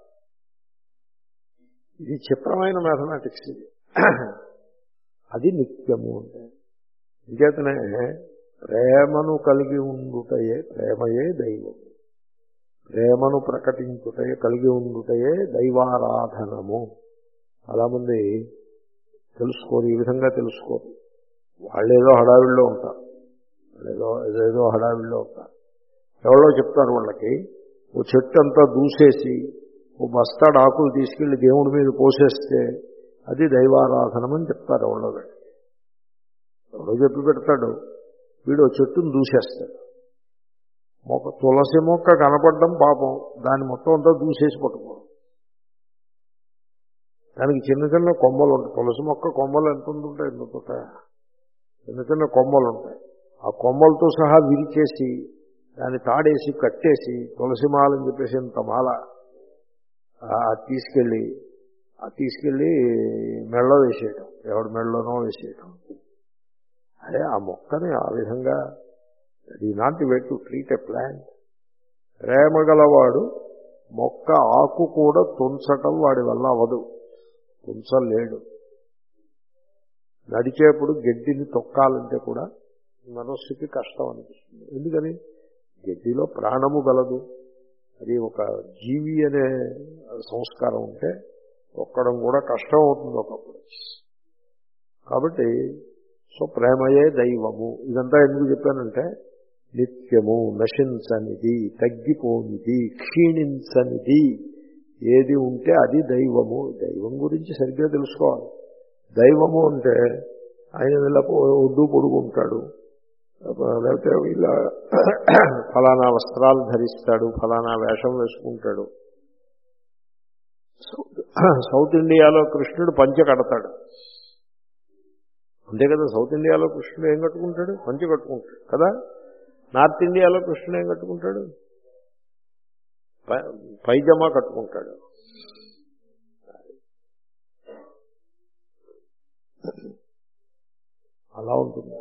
ఇది చిత్రమైన మ్యాథమెటిక్స్ ఇది. అది నిత్యము అంటే ఇంకేతనే ప్రేమను కలిగి ఉండుటయే ప్రేమయే దైవం. ప్రేమను ప్రకటించుటయే కలిగి ఉండుటయే దైవారాధనము. చాలామంది తెలుసుకోరు, ఈ విధంగా తెలుసుకోరు. వాళ్ళేదో హడావిడిలో ఉంటారు, వాళ్ళేదో ఏదేదో హడావిడిలో ఉంటారు. ఎవరో చెప్తారు వాళ్ళకి, ఓ చెట్టు అంతా దూసేసి ఓ బస్తాడు ఆకులు తీసుకెళ్లి దేవుడి మీద పోసేస్తే అది దైవారాధనం అని చెప్తారు ఎవరో. ఎవరో చెప్పి పెడతాడు, వీడు చెట్టును దూసేస్తాడు. మొక్క తులసి మొక్క కనపడడం పాపం, దాన్ని మొత్తం అంతా దూసేసి పట్టుకోవడం. దానికి చిన్న చిన్న కొమ్మలు ఉంటాయి. తులసి మొక్క కొమ్మలు ఎంత ఉంటుంటాయి, ఎందుకుంటా చిన్న చిన్న కొమ్మలు ఉంటాయి. ఆ కొమ్మలతో సహా విరిచేసి దాన్ని తాడేసి కట్టేసి తులసి మాల అని చెప్పేసి ఇంత మాల తీసుకెళ్ళి ఆ తీసుకెళ్ళి మెళ్ళో వేసేయటం, ఎవడి మెళ్ళలోనో వేసేయటం. అదే ఆ మొక్కని ఆ విధంగా అది not the way to treat a plant. ప్రేమ గలవాడు మొక్క ఆకు కూడా తుంచటం వాడి వల్ల అవ్వదు, తుంచలేడు. నడిచేప్పుడు గడ్డిని తొక్కాలంటే కూడా మనస్సుకి కష్టం అనిపిస్తుంది. ఎందుకని? గడ్డిలో ప్రాణము గలదు, అది ఒక జీవి అనే సంస్కారం ఉంటే తొక్కడం కూడా కష్టం అవుతుంది ఒకప్పుడు. కాబట్టి సో ప్రేమయే దైవము. ఇదంతా ఎందుకు చెప్పానంటే నిత్యము, నశించనిది, తగ్గిపోనిది, క్షీణించనిది ఏది ఉంటే అది దైవము. దైవం గురించి సరిగ్గా తెలుసుకోవాలి. దైవము అంటే ఆయన ఇలా ఒడ్డు పొడుగుంటాడు, లేకపోతే ఇలా ఫలానా వస్త్రాలు ధరిస్తాడు, ఫలానా వేషం వేసుకుంటాడు. సౌత్ ఇండియాలో కృష్ణుడు పంచ కడతాడు, అంతే కదా. సౌత్ ఇండియాలో కృష్ణుడు ఏం కట్టుకుంటాడు? పంచ కట్టుకుంటాడు కదా. నార్త్ ఇండియాలో కృష్ణుడు ఏం కట్టుకుంటాడు? పైజమా కట్టుకుంటాడు. అలా ఉంటుంది.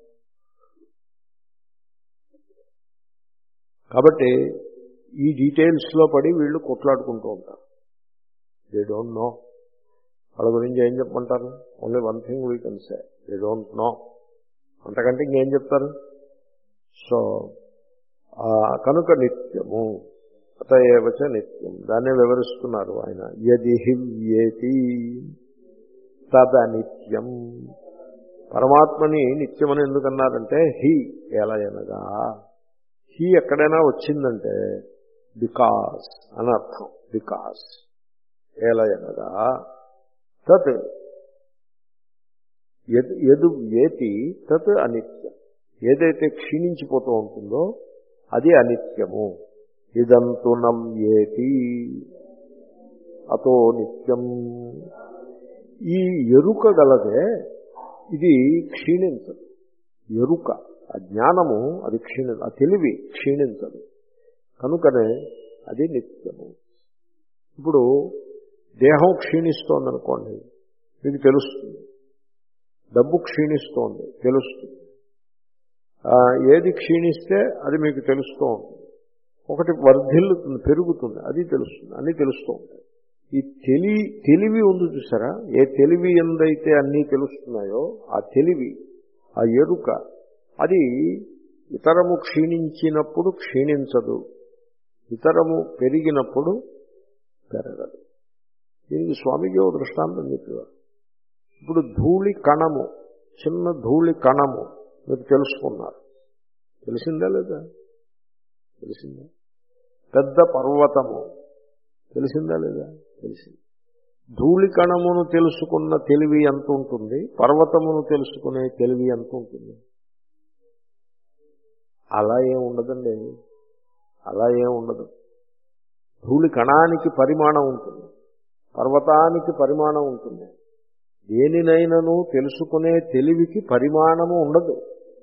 కాబట్టి ఈ డీటెయిల్స్లో పడి వీళ్ళు కొట్లాడుకుంటూ ఉంటారు. They don't know. వాళ్ళ గురించి ఏం చెప్పమంటారు? Only one thing we can say, they don't know. అంతకంటే ఇంకేం చెప్తారు? సో కనుక నిత్యము అతయేవచ నిత్యం, దాన్నే వివరిస్తున్నారు ఆయన. యది హివ్యేతి తదనిత్యం. పరమాత్మని నిత్యమని ఎందుకన్నారంటే హి ఎలయనగా. హి ఎక్కడైనా వచ్చిందంటే బికాస్ అని అర్థం. బికాస్ ఏలయనగా తత్ యదు ఏతి తత్ అనిత్యం. ఏదైతే క్షీణించిపోతూ ఉంటుందో అది అనిత్యము. ఇదంతు నం ఏతి అతో నిత్యం. ఈ ఎరుక గలదే ఇది క్షీణించదు. ఎరుక, ఆ జ్ఞానము అది క్షీణ, ఆ తెలివి క్షీణించదు. కనుకనే అది నిత్యము. ఇప్పుడు దేహం క్షీణిస్తోందనుకోండి, మీకు తెలుస్తుంది. డబ్బు క్షీణిస్తోంది, తెలుస్తుంది. ఏది క్షీణిస్తే అది మీకు తెలుస్తూ ఉంటుంది. ఒకటి వర్ధిల్లుతుంది, పెరుగుతుంది, అది తెలుస్తుంది, అన్నీ తెలుస్తూ ఉంటాయి. ఈ తెలి తెలివి ఉంది చూసారా, ఏ తెలివి ఎందైతే అన్నీ తెలుస్తున్నాయో ఆ తెలివి, ఆ ఎరుక, అది ఇతరము క్షీణించినప్పుడు క్షీణించదు, ఇతరము పెరిగినప్పుడు పెరగదు. దీనికి స్వామిజీ ఓ దృష్టాంతం చెప్పేవారు. ఇప్పుడు ధూళి కణము, చిన్న ధూళి కణము మీరు తెలుసుకున్నారు, తెలిసిందా లేదా? తెలిసిందా? పెద్ద పర్వతము తెలిసిందా లేదా? తెలిసింది. ధూళి కణమును తెలుసుకున్న తెలివి ఎంత ఉంటుంది, పర్వతమును తెలుసుకునే తెలివి ఎంత ఉంటుంది? అలా ఏం ఉండదండి, అలా ఏం ఉండదు. ధూళి కణానికి పరిమాణం ఉంటుంది, పర్వతానికి పరిమాణం ఉంటుంది. దేనినైనను తెలుసుకునే తెలివికి పరిమాణము ఉండదు.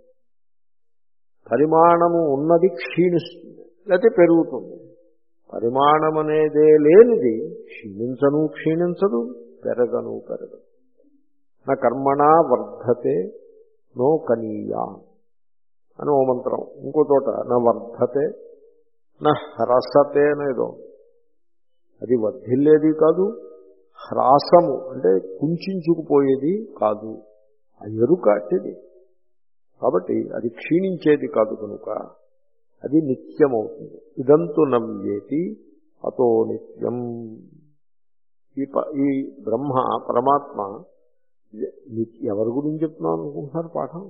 పరిమాణము ఉన్నది క్షీణిస్తుంది లేకపోతే పెరుగుతుంది. పరిమాణం అనేదే లేనిది క్షీణించను క్షీణించదు, పెరగను పెరగదు. నా కర్మణా వర్ధతే నో కనీయా అని ఓ మంత్రం. ఇంకో చోట నా వర్ధతే నా హ్రసతే అనేదో, అది వర్ధిల్లేది కాదు, హ్రాసము అంటే కుంచుకుపోయేది కాదు. ఆ ఎరుక అట్టిది. కాబట్టి అది క్షీణించేది కాదు, కనుక అది నిత్యమవుతుంది. ఇదంతు నవ్యేతి అతో నిత్యం. ఈ ఈ బ్రహ్మ పరమాత్మ ఎవరి గురించి చెప్తున్నాను అనుకుంటున్నారు? పాఠం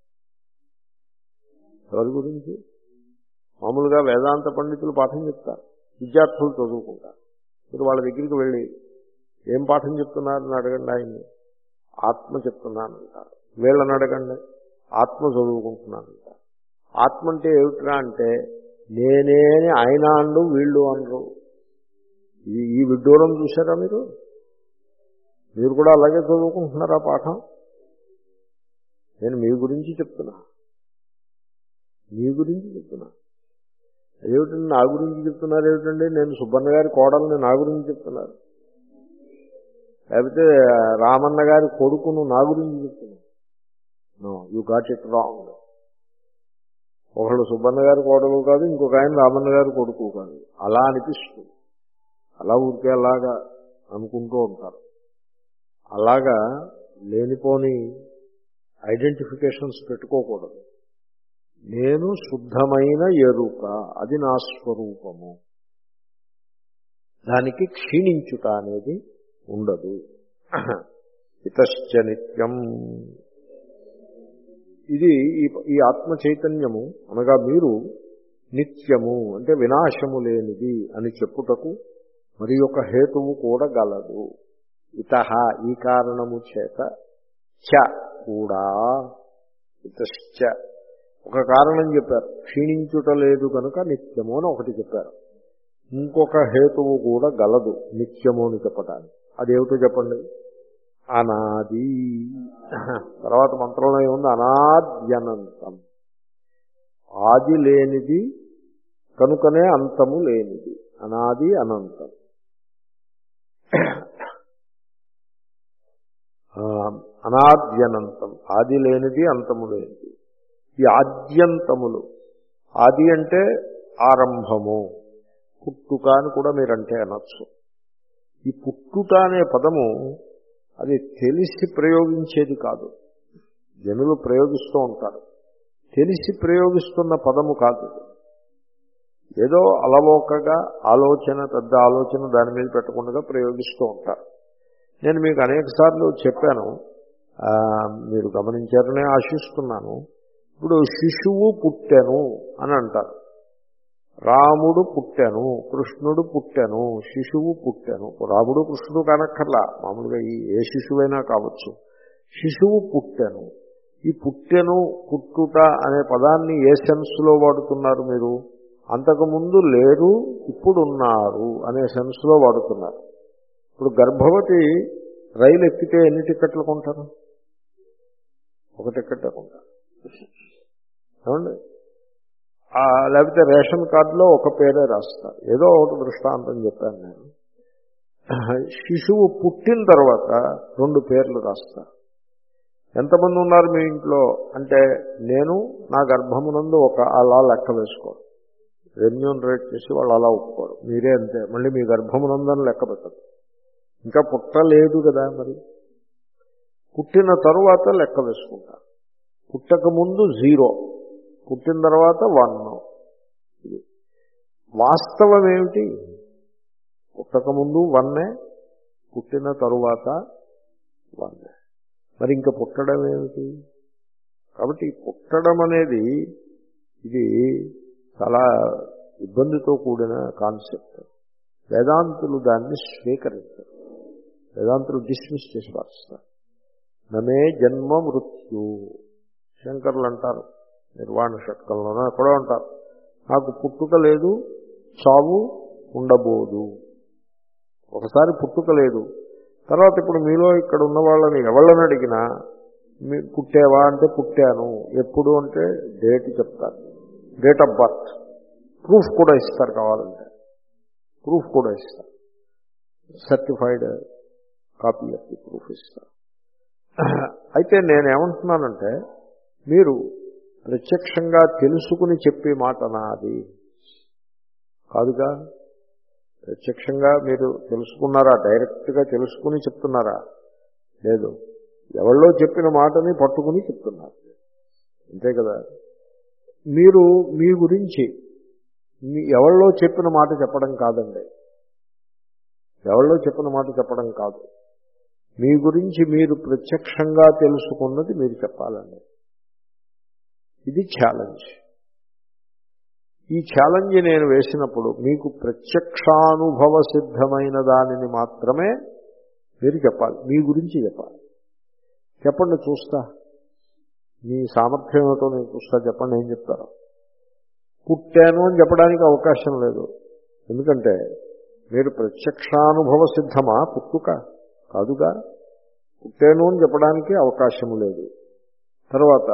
ఎవరి గురించి? మామూలుగా వేదాంత పండితులు పాఠం చెప్తారు, విద్యార్థులు చదువుకుంటారు. మీరు వాళ్ళ దగ్గరికి వెళ్ళి ఏం పాఠం చెప్తున్నారని అడగండి, ఆయన్ని ఆత్మ చెప్తున్నానంటారు. వీళ్ళని అడగండి, ఆత్మ చదువుకుంటున్నానంటారు. ఆత్మ అంటే ఏమిట్రా అంటే నేనే అని ఆయన అండు, వీళ్ళు అనరు. ఈ ఈ విడ్డూరం చూసారా మీరు? మీరు కూడా అలాగే చదువుకుంటున్నారా పాఠం? నేను మీ గురించి చెప్తున్నా, మీ గురించి చెప్తున్నా. ఏమిటండి నా గురించి చెప్తున్నారు ఏమిటండి? నేను సుబ్బన్న గారి కోడల్ని నా గురించి చెప్తున్నారు, లేకపోతే రామన్న గారి కొడుకును నా గురించి చెప్తున్నా. No, you got it wrong. ఒకళ్ళు సుబ్బన్న గారి కోడలు కాదు, ఇంకొక ఆయన రామన్న గారి కొడుకు కాదు. అలా అనిపిస్తుంది, అలా ఊరికే అలాగా అనుకుంటూ ఉంటారు. అలాగా లేనిపోని ఐడెంటిఫికేషన్స్ పెట్టుకోకూడదు. నేను శుద్ధమైన ఎరుక, అది నా స్వరూపము. దానికి క్షీణించుట అనేది ఉండదు. ఇతశ్చ నిత్యం, ఇది ఈ ఆత్మ చైతన్యము అనగా మీరు నిత్యము అంటే వినాశము లేనిది అని చెప్పుటకు మరి ఒక హేతువు కూడా గలదు. ఇతః ఈ కారణము చేత, చ కూడా, ఇతశ్చ ఒక కారణం చెప్పారు, క్షీణించుట లేదు కనుక నిత్యము అని ఒకటి చెప్పారు. ఇంకొక హేతువు కూడా గలదు నిత్యము అని చెప్పటానికి. అదేమిటో చెప్పండి. అనాది, తర్వాత మంత్రంలో ఏముంది? అనాద్యనంతం, ఆది లేనిది కనుకనే అంతము లేనిది. అనాది అనంతం. అనాద్యనంతం, ఆది లేనిది అంతము లేనిది. ఈ ఆద్యంతములు, ఆది అంటే ఆరంభము, పుట్టుక అని కూడా మీరంటే అనొచ్చు. ఈ పుట్టుట అనే పదము అది తెలిసి ప్రయోగించేది కాదు. జనులు ప్రయోగిస్తూ ఉంటారు, తెలిసి ప్రయోగిస్తున్న పదము కాదు. ఏదో అలవోకగా ఆలోచన, పెద్ద ఆలోచన దాని మీద పెట్టకుండా ప్రయోగిస్తూ ఉంటారు. నేను మీకు అనేక సార్లు చెప్పాను, మీరు గమనించారనే ఆశిస్తున్నాను. ఇప్పుడు శిశువు పుట్టెను అని అంటారు, రాముడు పుట్టెను, కృష్ణుడు పుట్టెను, శిశువు పుట్టెను. రాముడు కృష్ణుడు కానక్కర్లా, మామూలుగా ఈ ఏ శిశువైనా కావచ్చు. శిశువు పుట్టెను. ఈ పుట్టెను, పుట్టుట అనే పదాన్ని ఏ సెన్స్లో వాడుతున్నారు మీరు? అంతకుముందు లేరు ఇప్పుడున్నారు అనే సెన్స్లో వాడుతున్నారు. ఇప్పుడు గర్భవతి రైలు ఎక్కితే ఎన్ని టికెట్లు కొంటారు? ఒక టికెట్ కొంటారు. ఏమండి? లేకపోతే రేషన్ కార్డులో ఒక పేరే రాస్తారు. ఏదో ఒకటి దృష్టాంతం చెప్పాను నేను. శిశువు పుట్టిన తర్వాత రెండు పేర్లు రాస్తారు. ఎంతమంది ఉన్నారు మీ ఇంట్లో అంటే, నేను నా గర్భమునందు ఒక, అలా లెక్క వేసుకోరు. రెమ్యూనరేట్ చేసి వాళ్ళు అలా ఒప్పుకోరు. మీరే అంతే, మళ్ళీ మీ గర్భమునందని లెక్క పెట్టదు. ఇంకా పుట్టలేదు కదా, మరి పుట్టిన తరువాత లెక్క వేసుకుంటారు. పుట్టక ముందు జీరో, పుట్టిన తర్వాత వన్. ఇది వాస్తవం ఏమిటి? పుట్టక ముందు వన్నే, పుట్టిన తరువాత వన్నే. మరి ఇంకా పుట్టడం ఏమిటి? కాబట్టి పుట్టడం అనేది ఇది చాలా ఇబ్బందితో కూడిన కాన్సెప్ట్. వేదాంతులు దాన్ని స్వీకరించారు. వేదాంతులు డిస్మిస్ చేసి పాటిస్తారు. నమే జన్మ మృత్యు, శంకర్లు అంటారు నిర్వాణ షట్కంలోనూ ఎక్కడో అంటారు, నాకు పుట్టుక లేదు, చావు ఉండబోదు. ఒకసారి పుట్టుక లేదు, తర్వాత ఇప్పుడు మీలో ఇక్కడ ఉన్న వాళ్ళని ఎవళ్ళని అడిగినా మీ పుట్టావా అంటే పుట్టాను, ఎప్పుడు అంటే డేట్ చెప్తారు, డేట్ ఆఫ్ బర్త్, ప్రూఫ్ కూడా ఇస్తారు, కావాలంటే ప్రూఫ్ కూడా ఇస్తారు, certified copy of the proof ఇస్తారు. అయితే నేనేమంటున్నానంటే, మీరు ప్రత్యక్షంగా తెలుసుకుని చెప్పే మాట నాది కాదుగా. ప్రత్యక్షంగా మీరు తెలుసుకున్నారా? డైరెక్ట్గా తెలుసుకుని చెప్తున్నారా? లేదు, ఎవళ్ళో చెప్పిన మాటని పట్టుకుని చెప్తున్నారు, అంతే కదా. మీరు మీ గురించి మీ ఎవళ్ళో చెప్పిన మాట చెప్పడం కాదండి, ఎవళ్ళో చెప్పిన మాట చెప్పడం కాదు. మీ గురించి మీరు ప్రత్యక్షంగా తెలుసుకున్నది మీరు చెప్పాలండి. ఇది ఛాలెంజ్. ఈ ఛాలెంజ్ నేను వేసినప్పుడు మీకు ప్రత్యక్షానుభవ సిద్ధమైన దానిని మాత్రమే మీరు చెప్పాలి, మీ గురించి చెప్పాలి. చెప్పండి చూస్తా, మీ సామర్థ్యం ఏమిటో నేను చూస్తా, చెప్పండి ఏం చెప్తారు. పుట్టాను అని చెప్పడానికి అవకాశం లేదు, ఎందుకంటే మీరు ప్రత్యక్షానుభవ సిద్ధమా పుట్టుక కాదుగా. పుట్టాను అని చెప్పడానికి అవకాశము లేదు. తర్వాత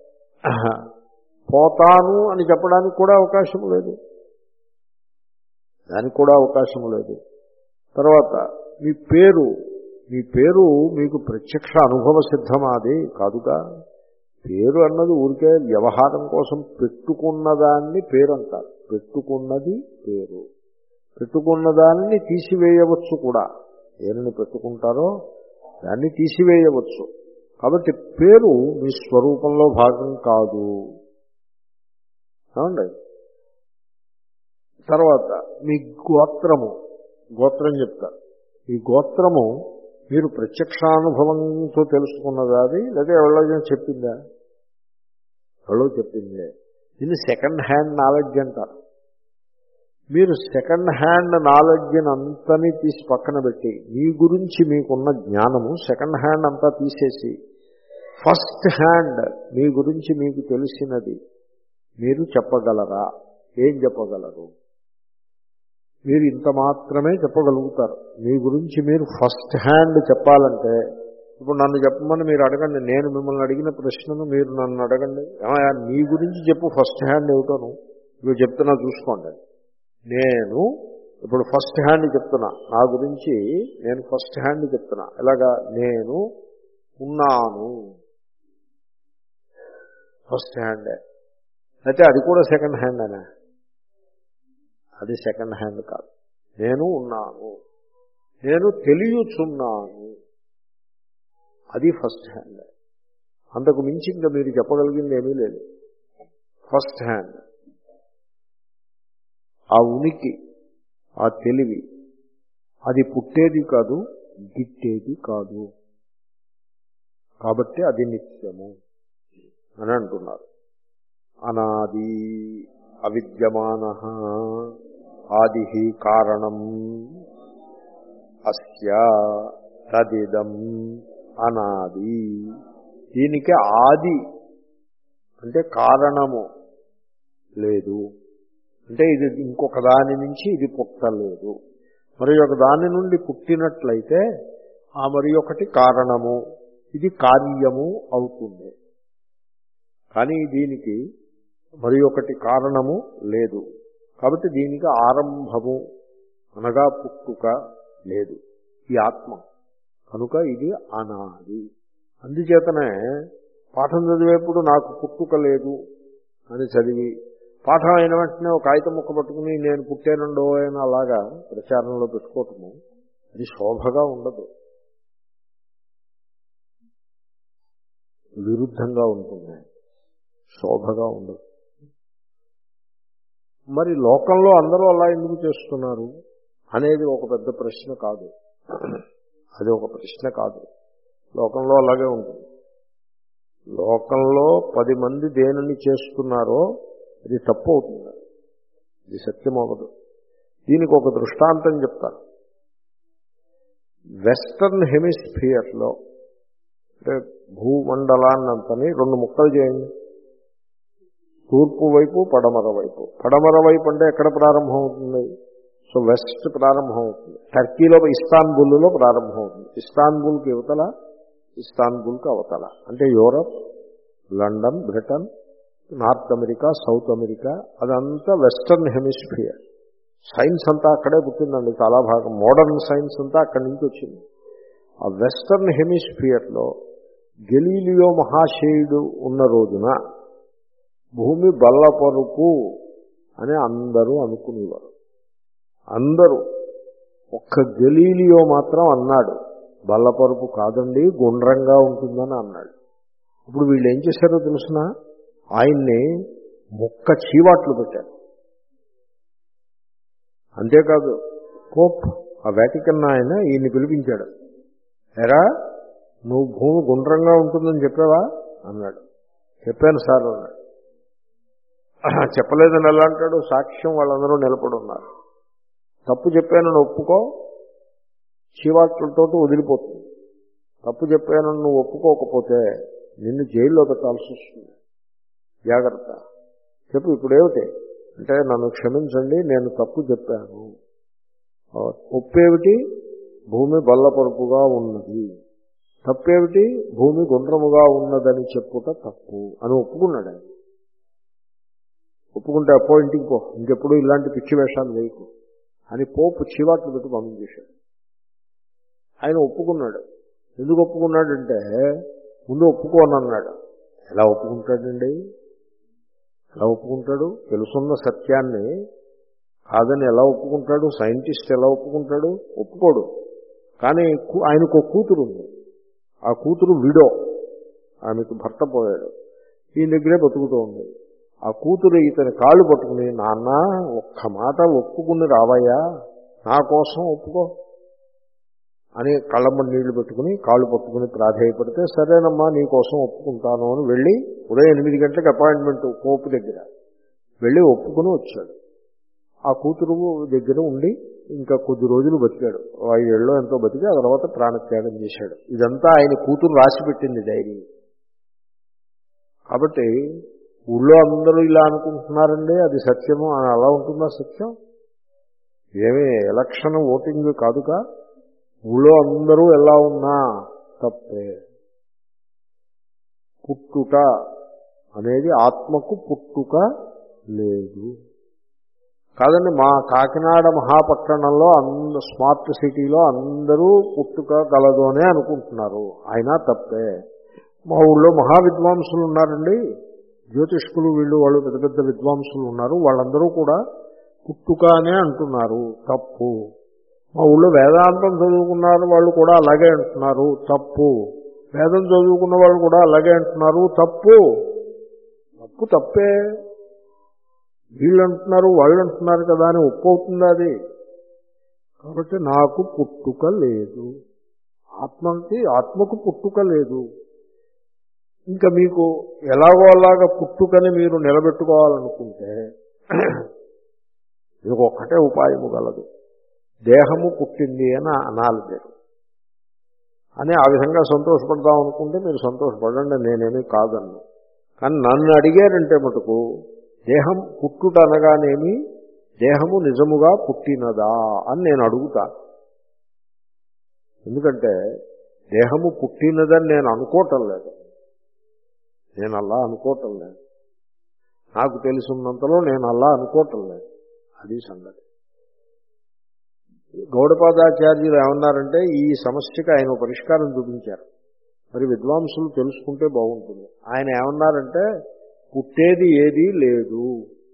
పోతాను అని చెప్పడానికి కూడా అవకాశం లేదు, దానికి కూడా అవకాశం లేదు. తర్వాత మీ పేరు మీ పేరు మీకు ప్రత్యక్ష అనుభవ సిద్ధమాది కాదుగా. పేరు అన్నది ఊరికే వ్యవహారం కోసం పెట్టుకున్నదాన్ని పేరు అంటారు. పెట్టుకున్నది పేరు. పెట్టుకున్నదాన్ని తీసివేయవచ్చు కూడా. దేనిని పెట్టుకుంటారో దాన్ని తీసివేయవచ్చు. కాబట్టి పేరు మీ స్వరూపంలో భాగం కాదు. అవునండి. తర్వాత మీ గోత్రము గోత్రం చెప్తారు. ఈ గోత్రము మీరు ప్రత్యక్షానుభవంతో తెలుసుకున్నదా అది, లేదా ఎవరో చెప్పిందా? ఎవరో చెప్పిందే. దీన్ని సెకండ్ హ్యాండ్ నాలెడ్జ్ అంటారు. మీరు సెకండ్ హ్యాండ్ నాలెడ్జ్ని అంతని తీసి పక్కన పెట్టి మీ గురించి మీకున్న జ్ఞానము సెకండ్ హ్యాండ్ అంతా తీసేసి ఫస్ట్ హ్యాండ్ మీ గురించి మీకు తెలిసినది మీరు చెప్పగలరా? ఏం చెప్పగలరు? మీరు ఇంత మాత్రమే చెప్పగలుగుతారు. మీ గురించి మీరు ఫస్ట్ హ్యాండ్ చెప్పాలంటే ఇప్పుడు నన్ను చెప్పమని మీరు అడగండి. నేను మిమ్మల్ని అడిగిన ప్రశ్నను మీరు నన్ను అడగండి, ఏమయ్యా మీ గురించి చెప్పు ఫస్ట్ హ్యాండ్ ఏమిటోను ఇవి చెప్తున్నా చూసుకోండి. నేను ఇప్పుడు ఫస్ట్ హ్యాండ్ చెప్తున్నా, నా గురించి నేను ఫస్ట్ హ్యాండ్ చెప్తున్నా. ఎలాగా? నేను ఉన్నాను, ఫస్ట్ హ్యాండే. అయితే అది కూడా సెకండ్ హ్యాండ్ అనే? అది సెకండ్ హ్యాండ్ కాదు. నేను ఉన్నాను, నేను తెలియచున్నాను, అది ఫస్ట్ హ్యాండ్. అంతకు మించి ఇంకా మీరు చెప్పగలిగింది ఏమీ లేదు. First hand. ఆ ఉనికి, ఆ తెలివి, అది పుట్టేది కాదు, గిట్టేది కాదు. కాబట్టి అది నిత్యము అని అంటున్నారు. అనాది అవిద్యమానః ఆది కారణం అస్య తదిదం అనాది. దీనికి ఆది అంటే కారణము లేదు, అంటే ఇది ఇంకొక దాని నుంచి ఇది పుట్టలేదు. మరి ఒక దాని నుండి పుట్టినట్లయితే ఆ మరి ఒకటి కారణము, ఇది కార్యము అవుతుంది. కానీ దీనికి మరి ఒకటి కారణము లేదు. కాబట్టి దీనికి ఆరంభము అనగా పుట్టుక లేదు, ఈ ఆత్మ. కనుక ఇది అనాది. అందుచేతనే పాఠం చదివేప్పుడు నాకు పుట్టుక లేదు అని చదివి పాఠం అయిన వెంటనే ఒక కాగితం ముక్క పట్టుకుని నేను పుట్టానుండో అని అలాగా ప్రచారంలో పెట్టుకోవటము అది శోభగా ఉండదు, విరుద్ధంగా ఉంటుంది, శోభగా ఉండదు. మరి లోకంలో అందరూ అలా ఎందుకు చేస్తున్నారు అనేది ఒక పెద్ద ప్రశ్న కాదు. అది ఒక ప్రశ్న కాదు. లోకంలో అలాగే ఉంటుంది. లోకంలో పది మంది దేనిని చేస్తున్నారో అది తప్పు అవుతుంది, ఇది సత్యం అవ్వదు. దీనికి ఒక దృష్టాంతం చెప్తాను. వెస్టర్న్ హెమిస్ఫియర్లో అంటే భూమండలాన్నంతని రెండు ముక్కలు చేయండి. తూర్పు వైపు, పడమర వైపు. పడమర వైపు అంటే ఎక్కడ ప్రారంభం అవుతుంది? సో వెస్ట్ ప్రారంభం అవుతుంది. టర్కీలో ఇస్తాన్బుల్లో ప్రారంభం అవుతుంది. ఇస్తాన్బుల్కి యువతల, ఇస్తాన్బుల్కి అవతల అంటే Europe, London, Britain, North America, South America, అదంతా వెస్టర్న్ హెమిస్ఫియర్. సైన్స్ అంతా అక్కడే పుట్టిందండి. చాలా భాగం మోడర్న్ సైన్స్ అంతా అక్కడి నుంచి వచ్చింది. ఆ వెస్టర్న్ హెమిస్ఫియర్లో గెలీలియో మహాశయుడు ఉన్న రోజున భూమి బల్లపరుపు అని అందరూ అనుకునేవారు. అందరూ. ఒక్క గెలీలియో మాత్రం అన్నాడు బల్లపరుపు కాదండి, గుండ్రంగా ఉంటుందని అన్నాడు. ఇప్పుడు వీళ్ళు ఏం చేశారో తెలుసిన, ఆయన్ని ముక్క చీవాట్లు పెట్టారు. అంతేకాదు పోప్ ఆ వాటికన్ ఆయన ఈయన్ని పిలిపించాడు. ఎరా నువ్వు భూమి గుండ్రంగా ఉంటుందని చెప్పావా అన్నాడు. చెప్పాను సార్ అన్నాడు. చెప్పలేదని ఎలా అంటాడు? సాక్ష్యం వాళ్ళందరూ నిలబడి ఉన్నారు. తప్పు చెప్పానని ఒప్పుకో, చీవాట్లతో వదిలిపోతుంది. తప్పు చెప్పానని నువ్వు ఒప్పుకోకపోతే నిన్ను జైల్లో పెట్టాల్సి వస్తుంది, జాగ్రత్త. చెప్పు ఇప్పుడేమిటి అంటే, నన్ను క్షమించండి నేను తప్పు చెప్పాను. ఒప్పేమిటి? భూమి బల్లపరుపుగా ఉన్నది. తప్పేమిటి? భూమి గుండ్రముగా ఉన్నదని చెప్పుట తప్పు అని ఒప్పుకున్నాడు ఆయన. ఒప్పుకుంటే అప్పో ఇంటికి పో, ఇంకెప్పుడు ఇలాంటి పిచ్చి వేషాలు వేయకు అని పోపు చివాట్లు పెట్టి పంపించేశాడు. ఆయన ఒప్పుకున్నాడు. ఎందుకు ఒప్పుకున్నాడంటే ముందు ఒప్పుకోనన్నాడు. ఎలా ఒప్పుకుంటాడండి? ఎలా ఒప్పుకుంటాడు? తెలుసున్న సత్యాన్ని కాదని ఎలా ఒప్పుకుంటాడు? సైంటిస్ట్ ఎలా ఒప్పుకుంటాడు? ఒప్పుకోడు. కానీ ఆయనకు ఒక కూతురు ఉంది. ఆ కూతురు విడో, ఆమెకు భర్త పోయాడు, ఈయన దగ్గరే బతుకుతూ ఉంది. ఆ కూతురు ఇతని కాళ్ళు పట్టుకుని, నాన్న ఒక్క మాట ఒప్పుకుని రావయ్యా, నా కోసం ఒప్పుకో అని కళ్ళమ్మ నీళ్లు పెట్టుకుని కాళ్ళు పట్టుకుని ప్రాధేయపడితే, సరేనమ్మా నీ కోసం ఒప్పుకుంటాను అని వెళ్ళి ఉదయం ఎనిమిది గంటలకు అపాయింట్మెంట్ పోపు దగ్గర వెళ్ళి ఒప్పుకుని వచ్చాడు. ఆ కూతురు దగ్గర ఉండి ఇంకా కొద్ది రోజులు బతికాడు. ఐదేళ్ళు ఎంతో బతికి ఆ తర్వాత ప్రాణత్యాగం చేశాడు. ఇదంతా ఆయన కూతురు రాసి పెట్టింది డైరీ. కాబట్టి ఊళ్ళో అందరూ ఇలా అనుకుంటున్నారండి, అది సత్యము అని. అలా ఉంటుందా సత్యం? ఏమీ ఎలక్షన్ ఓటింగ్ కాదుగా. ఊళ్ళో అందరూ ఎలా ఉన్నా తప్పే. పుట్టుట అనేది ఆత్మకు పుట్టుక లేదు. కాదండి, మా కాకినాడ మహాపట్టణంలో అంద స్మార్ట్ సిటీలో అందరూ పుట్టుక కలదు అనే అనుకుంటున్నారు, అయినా తప్పే. మా ఊళ్ళో మహావిద్వాంసులు ఉన్నారండి, జ్యోతిష్కులు, వీళ్ళు వాళ్ళు పెద్ద పెద్ద విద్వాంసులు ఉన్నారు, వాళ్ళందరూ కూడా పుట్టుక అనే అంటున్నారు, తప్పు. మా ఊళ్ళో వేదాంతం చదువుకున్నారు వాళ్ళు కూడా అలాగే అంటున్నారు, తప్పు. వేదం చదువుకున్న వాళ్ళు కూడా అలాగే అంటున్నారు, తప్పు. తప్పు తప్పే. వీళ్ళు అంటున్నారు వాళ్ళు అంటున్నారు కదా అని ఒప్పవుతుంది అది. కాబట్టి నాకు పుట్టుక లేదు, ఆత్మకి ఆత్మకు పుట్టుక లేదు. ఇంకా మీకు ఎలాగో అలాగా పుట్టుకని మీరు నిలబెట్టుకోవాలనుకుంటే మీకు ఒక్కటే ఉపాయము గలదు. దేహము పుట్టింది అని అనాలి మీరు అని ఆ విధంగా సంతోషపడదాం అనుకుంటే మీరు సంతోషపడండి, నేనేమీ కాదన్ను. కానీ నన్ను అడిగారంటే మటుకు దేహం పుట్టుట అనగానేమి, దేహము నిజముగా పుట్టినదా అని నేను అడుగుతాను. ఎందుకంటే దేహము పుట్టినదని నేను అనుకోవటం లేదు, నేను అలా అనుకోవటం లేదు. నాకు తెలుసున్నంతలో నేను అలా అనుకోవటం లేదు. అది సంగతి. గౌడపాదాచార్యులు ఏమన్నారంటే ఈ సమస్యకి ఆయన పరిష్కారం చూపించారు. మరి విద్వాంసులు తెలుసుకుంటే బాగుంటుంది. ఆయన ఏమన్నారంటే పుట్టేది ఏదీ లేదు,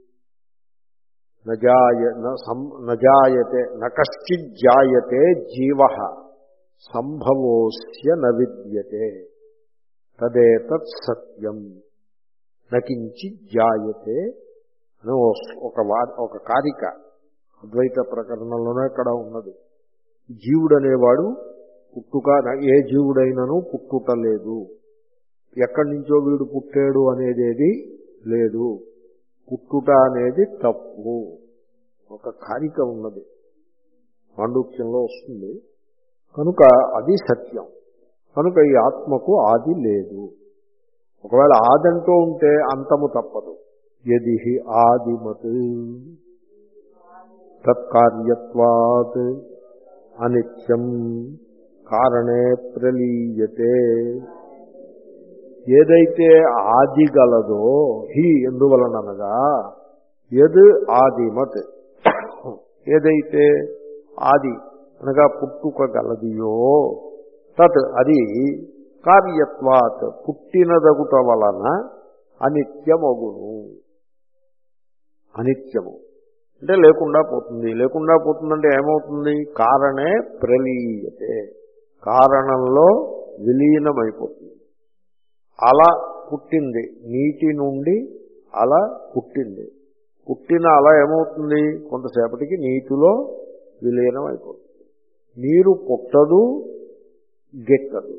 నజాయ నజాయతే నకశ్చిజ్జాయతే జీవ సంభవోస్య నవిద్యతే తదేతత్ సత్యం నకించిజ్జాయతే అని ఒక ఒక కారిక అద్వైత ప్రకరణంలోనే ఇక్కడ ఉన్నది. జీవుడనేవాడు పుట్టుక, ఏ జీవుడైనను పుట్టుట లేదు, ఎక్కడి నుంచో వీడు పుట్టాడు అనేదేది లేదు, పుట్టుట అనేది తప్పు. ఒక కారిక ఉన్నది, పాండుక్యంలో వస్తుంది. కనుక అది సత్యం. కనుక ఈ ఆత్మకు ఆది లేదు. ఒకవేళ ఆదంటూ ఉంటే అంతము తప్పదు. యది ఆదిమత్ తత్కార్యత్వాత్ అనిత్యం కారణే ప్రలీయతే. ఏదైతే ఆది గలదో హి ఎందువలనగా యద్ ఆదిమత్, ఏదైతే ఆది అనగా పుట్టుక గలదియో తత్ అది కార్యత్వాత్ పుట్టినదగుట వలన అనిత్యమగును. అనిత్యము అంటే లేకుండా పోతుంది. లేకుండా పోతుందంటే ఏమవుతుంది? కారణే ప్రలీయతే, కారణంలో విలీనమైపోతుంది. అలా పుట్టింది, నీటి నుండి అలా పుట్టింది. పుట్టిన అలా ఏమవుతుంది? కొంతసేపటికి నీటిలో విలీనం అయిపోతుంది. నీరు పుట్టదు, గెట్టదు.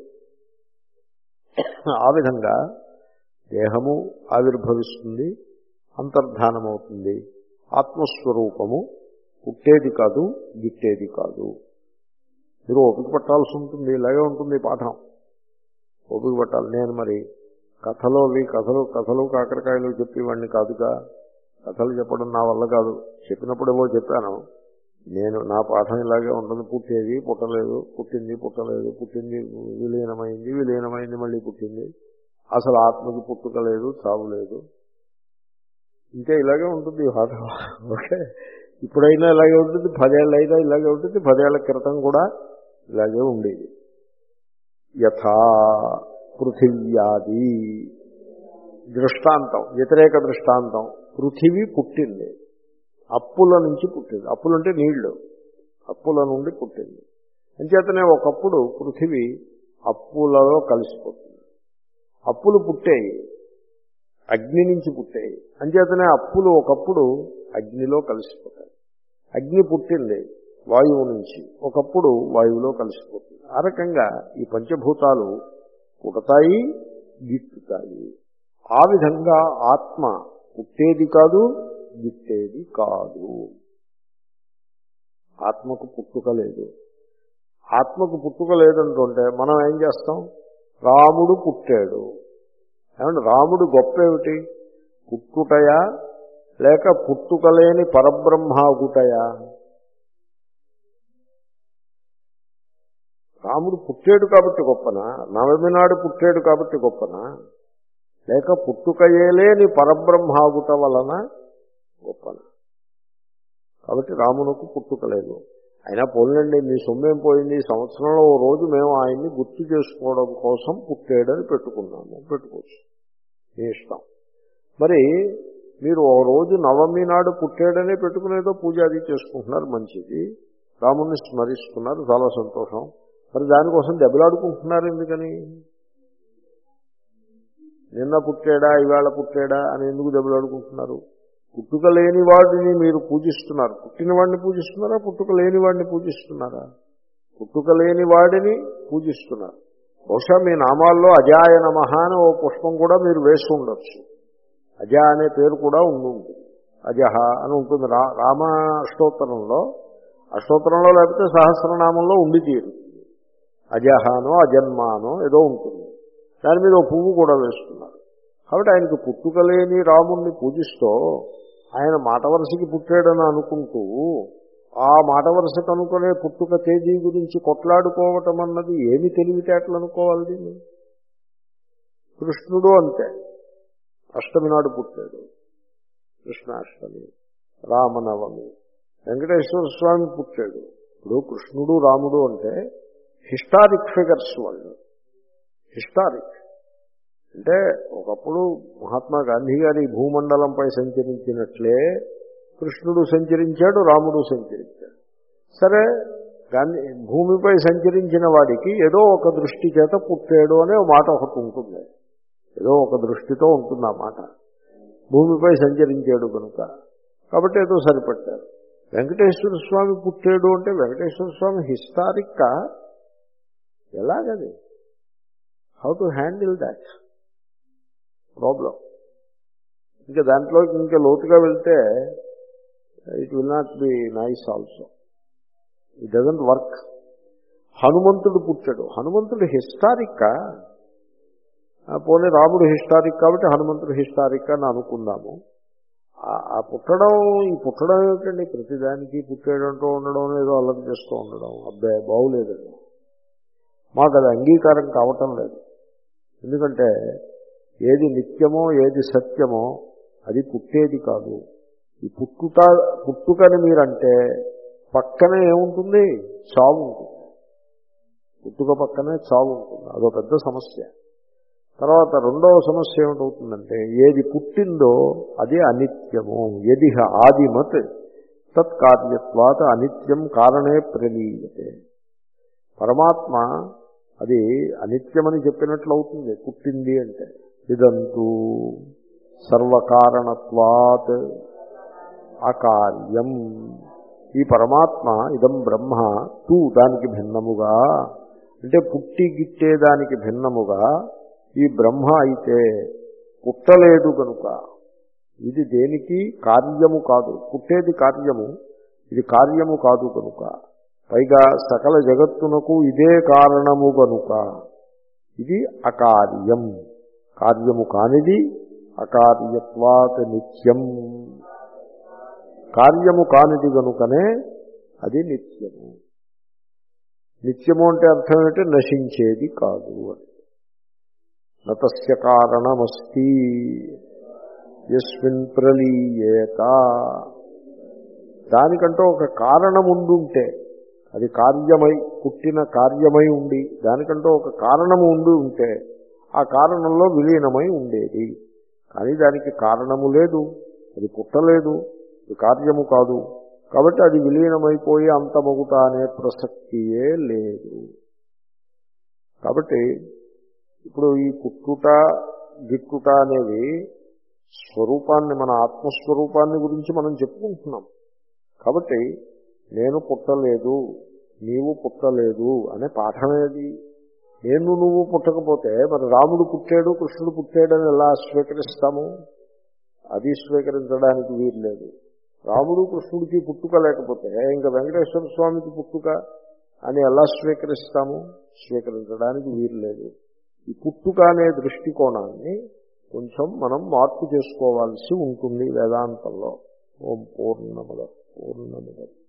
ఆ విధంగా దేహము ఆవిర్భవిస్తుంది, అంతర్ధానమవుతుంది. ఆత్మస్వరూపము పుట్టేది కాదు, గిట్టేది కాదు. మీరు ఓపిక పట్టాల్సి ఉంటుంది. ఇలాగే ఉంటుంది పాఠం, ఓపిక పట్టాలి. నేను మరి కథలో అవి కథలు కథలు కాకరకాయలు చెప్పేవాడిని కాదుగా. కథలు చెప్పడం నా వల్ల కాదు. చెప్పినప్పుడు ఏవో చెప్పాను, నేను నా పాఠం ఇలాగే ఉంటుంది, పుట్టేది పుట్టలేదు, పుట్టింది పుట్టలేదు, పుట్టింది విలీనమైంది, విలీనమైంది మళ్ళీ పుట్టింది, అసలు ఆత్మకి పుట్టుక లేదు, చావు లేదు, ఇంకా ఇలాగే ఉంటుంది ఈ పాఠం. ఓకే, ఇప్పుడైనా ఇలాగే ఉంటుంది, పదేళ్ళు అయినా ఇలాగే ఉంటుంది, పదేళ్ల క్రితం కూడా ఇలాగే ఉండేది. యథా పృథివ్యాది దృష్టాంతం, వ్యతిరేక దృష్టాంతం. పృథివీ పుట్టింది, అప్పుల నుంచి పుట్టింది. అప్పులు అంటే నీళ్లు, అప్పుల నుండి పుట్టింది. అంచేతనే ఒకప్పుడు పృథివీ అప్పులలో కలిసిపోతుంది. అప్పులు పుట్టాయి, అగ్ని నుంచి పుట్టాయి. అంచేతనే అప్పులు ఒకప్పుడు అగ్నిలో కలిసిపోతాయి. అగ్ని పుట్టింది వాయువు నుంచి, ఒకప్పుడు వాయువులో కలిసిపోతుంది. ఆ రకంగా ఈ పంచభూతాలు పుడతాయి, గిట్టుతాయి. ఆ విధంగా ఆత్మ పుట్టేది కాదు, గిట్టేది కాదు. ఆత్మకు పుట్టుక లేదు. ఆత్మకు పుట్టుక లేదంటుంటే మనం ఏం చేస్తాం? రాముడు పుట్టాడు ఏమంటే రాముడు గొప్ప ఏమిటి? పుట్టుటయా లేక పుట్టుకలేని పరబ్రహ్మాగుటయా? రాముడు పుట్టాడు కాబట్టి గొప్పనా? నవమి నాడు పుట్టాడు కాబట్టి గొప్పనా? లేక పుట్టుకయేలేని పరబ్రహ్మాగుట వలన గొప్పనా? కాబట్టి రామునకు పుట్టుక లేదు. అయినా పోలండి, మీ సొమ్మేం పోయింది, సంవత్సరంలో ఓ రోజు మేము ఆయన్ని గుర్తు చేసుకోవడం కోసం పుట్టాడని పెట్టుకున్నాము, పెట్టుకోవచ్చు, మీ ఇష్టం. మరి మీరు ఓ రోజు నవమి నాడు పుట్టాడనే పెట్టుకునేదో పూజ అది చేసుకుంటున్నారు, మంచిది, రాముణ్ణి స్మరిస్తున్నారు, చాలా సంతోషం. మరి దానికోసం దెబ్బలాడుకుంటున్నారు ఎందుకని? నిన్న పుట్టాడా ఇవాళ పుట్టాడా అని ఎందుకు దెబ్బలాడుకుంటున్నారు? పుట్టుక లేని వాడిని మీరు పూజిస్తున్నారు. పుట్టిన వాడిని పూజిస్తున్నారా, పుట్టుక లేని వాడిని పూజిస్తున్నారా? పుట్టుక లేని వాడిని పూజిస్తున్నారు. బహుశా మీ నామాల్లో అజాయ నమః అని ఓ పుష్పం కూడా మీరు వేసి ఉండొచ్చు. అజ అనే పేరు కూడా ఉంటుంది, అజహ అని ఉంటుంది. రా రామ అష్టోత్తరంలో, అష్టోత్తరంలో లేకపోతే సహస్రనామంలో ఉండి తీరుతుంది. అజహానో అజన్మానో ఏదో ఉంటుంది, దాని మీద ఓ పువ్వు కూడా వేస్తున్నారు. కాబట్టి ఆయనకు పుట్టుక లేని రాముణ్ణి పూజిస్తూ ఆయన మాట వరుసకి పుట్టాడని అనుకుంటూ ఆ మాట వరుసకు అనుకునే పుట్టుక తేదీ గురించి కొట్లాడుకోవటం అన్నది ఏమి తెలివితేటలు అనుకోవాలి దీన్ని? కృష్ణుడు అంతే, అష్టమి నాడు పుట్టాడు, కృష్ణాష్టమి, రామనవమి, వెంకటేశ్వర స్వామి పుట్టాడు. ఇప్పుడు కృష్ణుడు రాముడు అంటే హిస్టారిక్ ఫిగర్స్ వాళ్ళు. హిస్టారిక్ అంటే ఒకప్పుడు మహాత్మా గాంధీ గారి భూమండలంపై సంచరించినట్లే కృష్ణుడు సంచరించాడు, రాముడు సంచరించాడు. సరే, గాంధీ భూమిపై సంచరించిన వాడికి ఏదో ఒక దృష్టి చేత పుట్టాడు అనే మాట ఒకటి ఉంటుంది, ఏదో ఒక దృష్టితో ఉంటుంది ఆ మాట. భూమిపై సంచరించాడు కనుక కాబట్టి ఏదో సరిపెట్టారు. వెంకటేశ్వర స్వామి పుట్టాడు అంటే వెంకటేశ్వర స్వామి హిస్టారిక్కా? ఎలాగది? How to handle that problem? ఇంకా దాంట్లో ఇంకా లోతుగా వెళ్తే it will not be nice also, it doesn't work. హనుమంతుడు పుట్టాడు, హనుమంతుడు హిస్టారిక్కా? పోనీ రాముడు హిస్టారిక్ కాబట్టి హనుమంతుడు హిస్టారిక్ అని అనుకుందాము. ఆ పుట్టడం, ఈ పుట్టడం ఏమిటండి? ప్రతిదానికి పుట్టాడంటూ ఉండడం, ఏదో అల్లరి చేస్తూ ఉండడం, అబ్బాయి బాగులేదండి. మాకు అది అంగీకారం కావటం లేదు. ఎందుకంటే ఏది నిత్యమో ఏది సత్యమో అది పుట్టేది కాదు. ఈ పుట్టుట పుట్టుకని మీరంటే పక్కనే ఏముంటుంది? చావు ఉంటుంది. పుట్టుక పక్కనే చావు ఉంటుంది, అదో పెద్ద సమస్య. తర్వాత రెండవ సమస్య ఏమిటవుతుందంటే ఏది పుట్టిందో అది అనిత్యము. యదిహ ఆదిమత్ తత్కార్యత్వాత్ అనిత్యం కారణే ప్రలీయతే. పరమాత్మ అది అనిత్యమని చెప్పినట్లు అవుతుంది పుట్టింది అంటే. ఇదంతూ సర్వకారణత్వాత్ అకార్యం. ఈ పరమాత్మ ఇదం బ్రహ్మ తూ దానికి భిన్నముగా, అంటే పుట్టి గిట్టేదానికి భిన్నముగా ఈ బ్రహ్మ అయితే పుట్టలేదు కనుక ఇది దేనికి కార్యము కాదు. పుట్టేది కార్యము, ఇది కార్యము కాదు కనుక, పైగా సకల జగత్తునకు ఇదే కారణము కనుక ఇది అకార్యం. కార్యము కానిది అకార్యత్వాత్ నిత్యం. కార్యము కానిది కనుకనే అది నిత్యము. నిత్యము అంటే అర్థం ఏంటంటే నశించేది కాదు అని. నతస్య కారణమస్తి యస్మిన్ ప్రలీయేత. దానికంటే ఒక కారణం ఉండుంటే, అది కార్యమై పుట్టిన కార్యమై ఉండి దానికంటే ఒక కారణము ఉండి ఉంటే ఆ కారణంలో విలీనమై ఉండేది. కానీ దానికి కారణము లేదు, అది పుట్టలేదు, అది కార్యము కాదు. కాబట్టి అది విలీనమైపోయి అంతమగుట అనే ప్రసక్తియే లేదు. కాబట్టి ఇప్పుడు ఈ పుట్టుట గిట్టుట అనేవి స్వరూపాన్ని, మన ఆత్మస్వరూపాన్ని గురించి మనం చెప్పుకుంటున్నాం. కాబట్టి నేను పుట్టలేదు, నీవు పుట్టలేదు అనే పాఠమేది? నేను నువ్వు పుట్టకపోతే మరి రాముడు పుట్టాడు, కృష్ణుడు పుట్టాడని ఎలా స్వీకరిస్తాము? అది స్వీకరించడానికి వీలు లేదు. రాముడు కృష్ణుడికి పుట్టుక లేకపోతే ఇంకా వెంకటేశ్వర స్వామికి పుట్టుక అని ఎలా స్వీకరిస్తాము? స్వీకరించడానికి వీలు లేదు. ఈ పుట్టుక అనే దృష్టికోణాన్ని కొంచెం మనం మార్పు చేసుకోవాల్సి ఉంటుంది వేదాంతంలో. ఓం పూర్ణముద పూర్ణముద